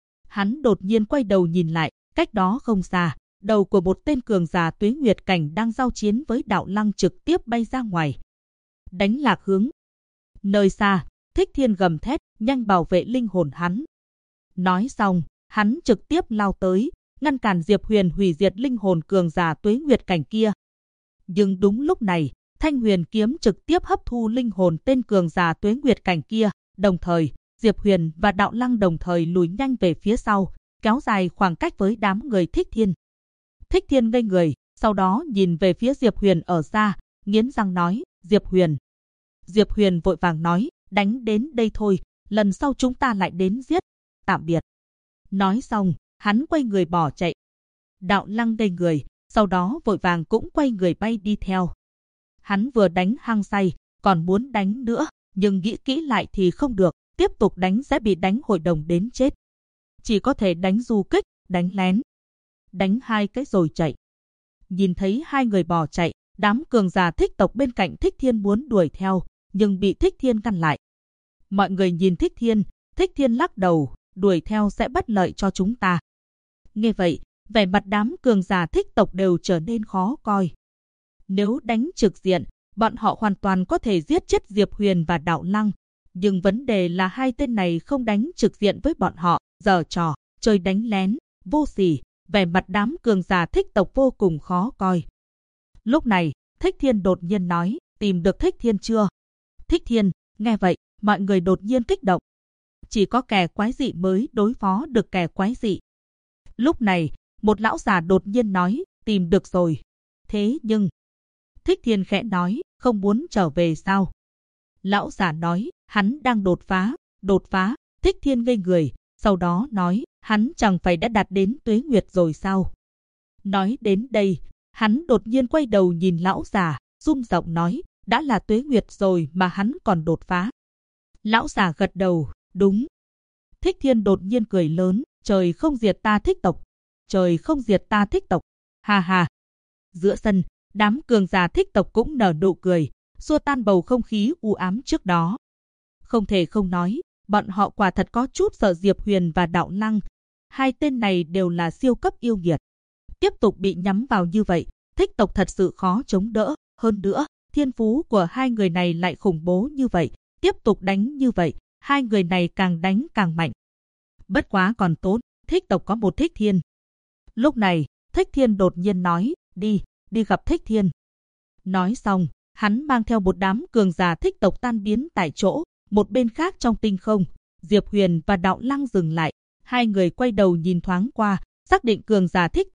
Hắn đột nhiên quay đầu nhìn lại, cách đó không xa, đầu của một tên cường giả Tuế Nguyệt cảnh đang giao chiến với Đạo Lăng trực tiếp bay ra ngoài. Đánh lạc hướng. Nơi xa, Thích Thiên gầm thét, nhanh bảo vệ linh hồn hắn. Nói xong, hắn trực tiếp lao tới, ngăn cản Diệp Huyền hủy diệt linh hồn cường giả Tuế Nguyệt cảnh kia. Nhưng đúng lúc này, thanh huyền kiếm trực tiếp hấp thu linh hồn tên cường giả Tuế Nguyệt cảnh kia, đồng thời, Diệp Huyền và Đạo Lăng đồng thời lùi nhanh về phía sau, kéo dài khoảng cách với đám người Thích Thiên. Thích Thiên ngây người, sau đó nhìn về phía Diệp Huyền ở xa, nghiến răng nói, Diệp Huyền. Diệp Huyền vội vàng nói, đánh đến đây thôi, lần sau chúng ta lại đến giết, tạm biệt. Nói xong, hắn quay người bỏ chạy. Đạo Lăng ngây người, sau đó vội vàng cũng quay người bay đi theo. Hắn vừa đánh hăng say, còn muốn đánh nữa, nhưng nghĩ kỹ lại thì không được, tiếp tục đánh sẽ bị đánh hội đồng đến chết. Chỉ có thể đánh du kích, đánh lén. Đánh hai cái rồi chạy. Nhìn thấy hai người bỏ chạy, đám cường giả Thích tộc bên cạnh Thích Thiên muốn đuổi theo, nhưng bị Thích Thiên ngăn lại. Mọi người nhìn Thích Thiên lắc đầu, đuổi theo sẽ bất lợi cho chúng ta. Nghe vậy, vẻ mặt đám cường giả Thích tộc đều trở nên khó coi. Nếu đánh trực diện, bọn họ hoàn toàn có thể giết chết Diệp Huyền và Đạo Lăng. Nhưng vấn đề là hai tên này không đánh trực diện với bọn họ, giở trò. chơi đánh lén, vô sỉ, vẻ mặt đám cường giả thích tộc vô cùng khó coi. Lúc này, Thích Thiên đột nhiên nói, tìm được Thích Thiên chưa? Thích Thiên, nghe vậy, mọi người đột nhiên kích động. Chỉ có kẻ quái dị mới đối phó được kẻ quái dị. Lúc này, một lão già đột nhiên nói, tìm được rồi. Thế nhưng, Thích Thiên khẽ nói, không muốn trở về sao? Lão già nói, hắn đang đột phá, Thích Thiên ngây người, sau đó nói, hắn chẳng phải đã đạt đến tuế nguyệt rồi sao? Nói đến đây, hắn đột nhiên quay đầu nhìn lão già, run giọng nói, đã là tuế nguyệt rồi mà hắn còn đột phá. Lão già gật đầu, đúng. Thích Thiên đột nhiên cười lớn, trời không diệt ta thích tộc, trời không diệt ta thích tộc, ha ha. Giữa sân, đám cường giả thích tộc cũng nở nụ cười, xua tan bầu không khí u ám trước đó. Không thể không nói, bọn họ quả thật có chút sợ Diệp Huyền và Đạo Lăng. Hai tên này đều là siêu cấp yêu nghiệt. Tiếp tục bị nhắm vào như vậy, thích tộc thật sự khó chống đỡ. Hơn nữa, thiên phú của hai người này lại khủng bố như vậy. Tiếp tục đánh như vậy, hai người này càng đánh càng mạnh. Bất quá còn tốt, thích tộc có một Thích Thiên. Lúc này, Thích Thiên đột nhiên nói, đi gặp Thích Thiên. Nói xong, hắn mang theo một đám cường giả thích tộc tan biến tại chỗ. Một bên khác trong tinh không, Diệp Huyền và Đạo Lăng dừng lại. Hai người quay đầu nhìn thoáng qua, xác định cường giả thích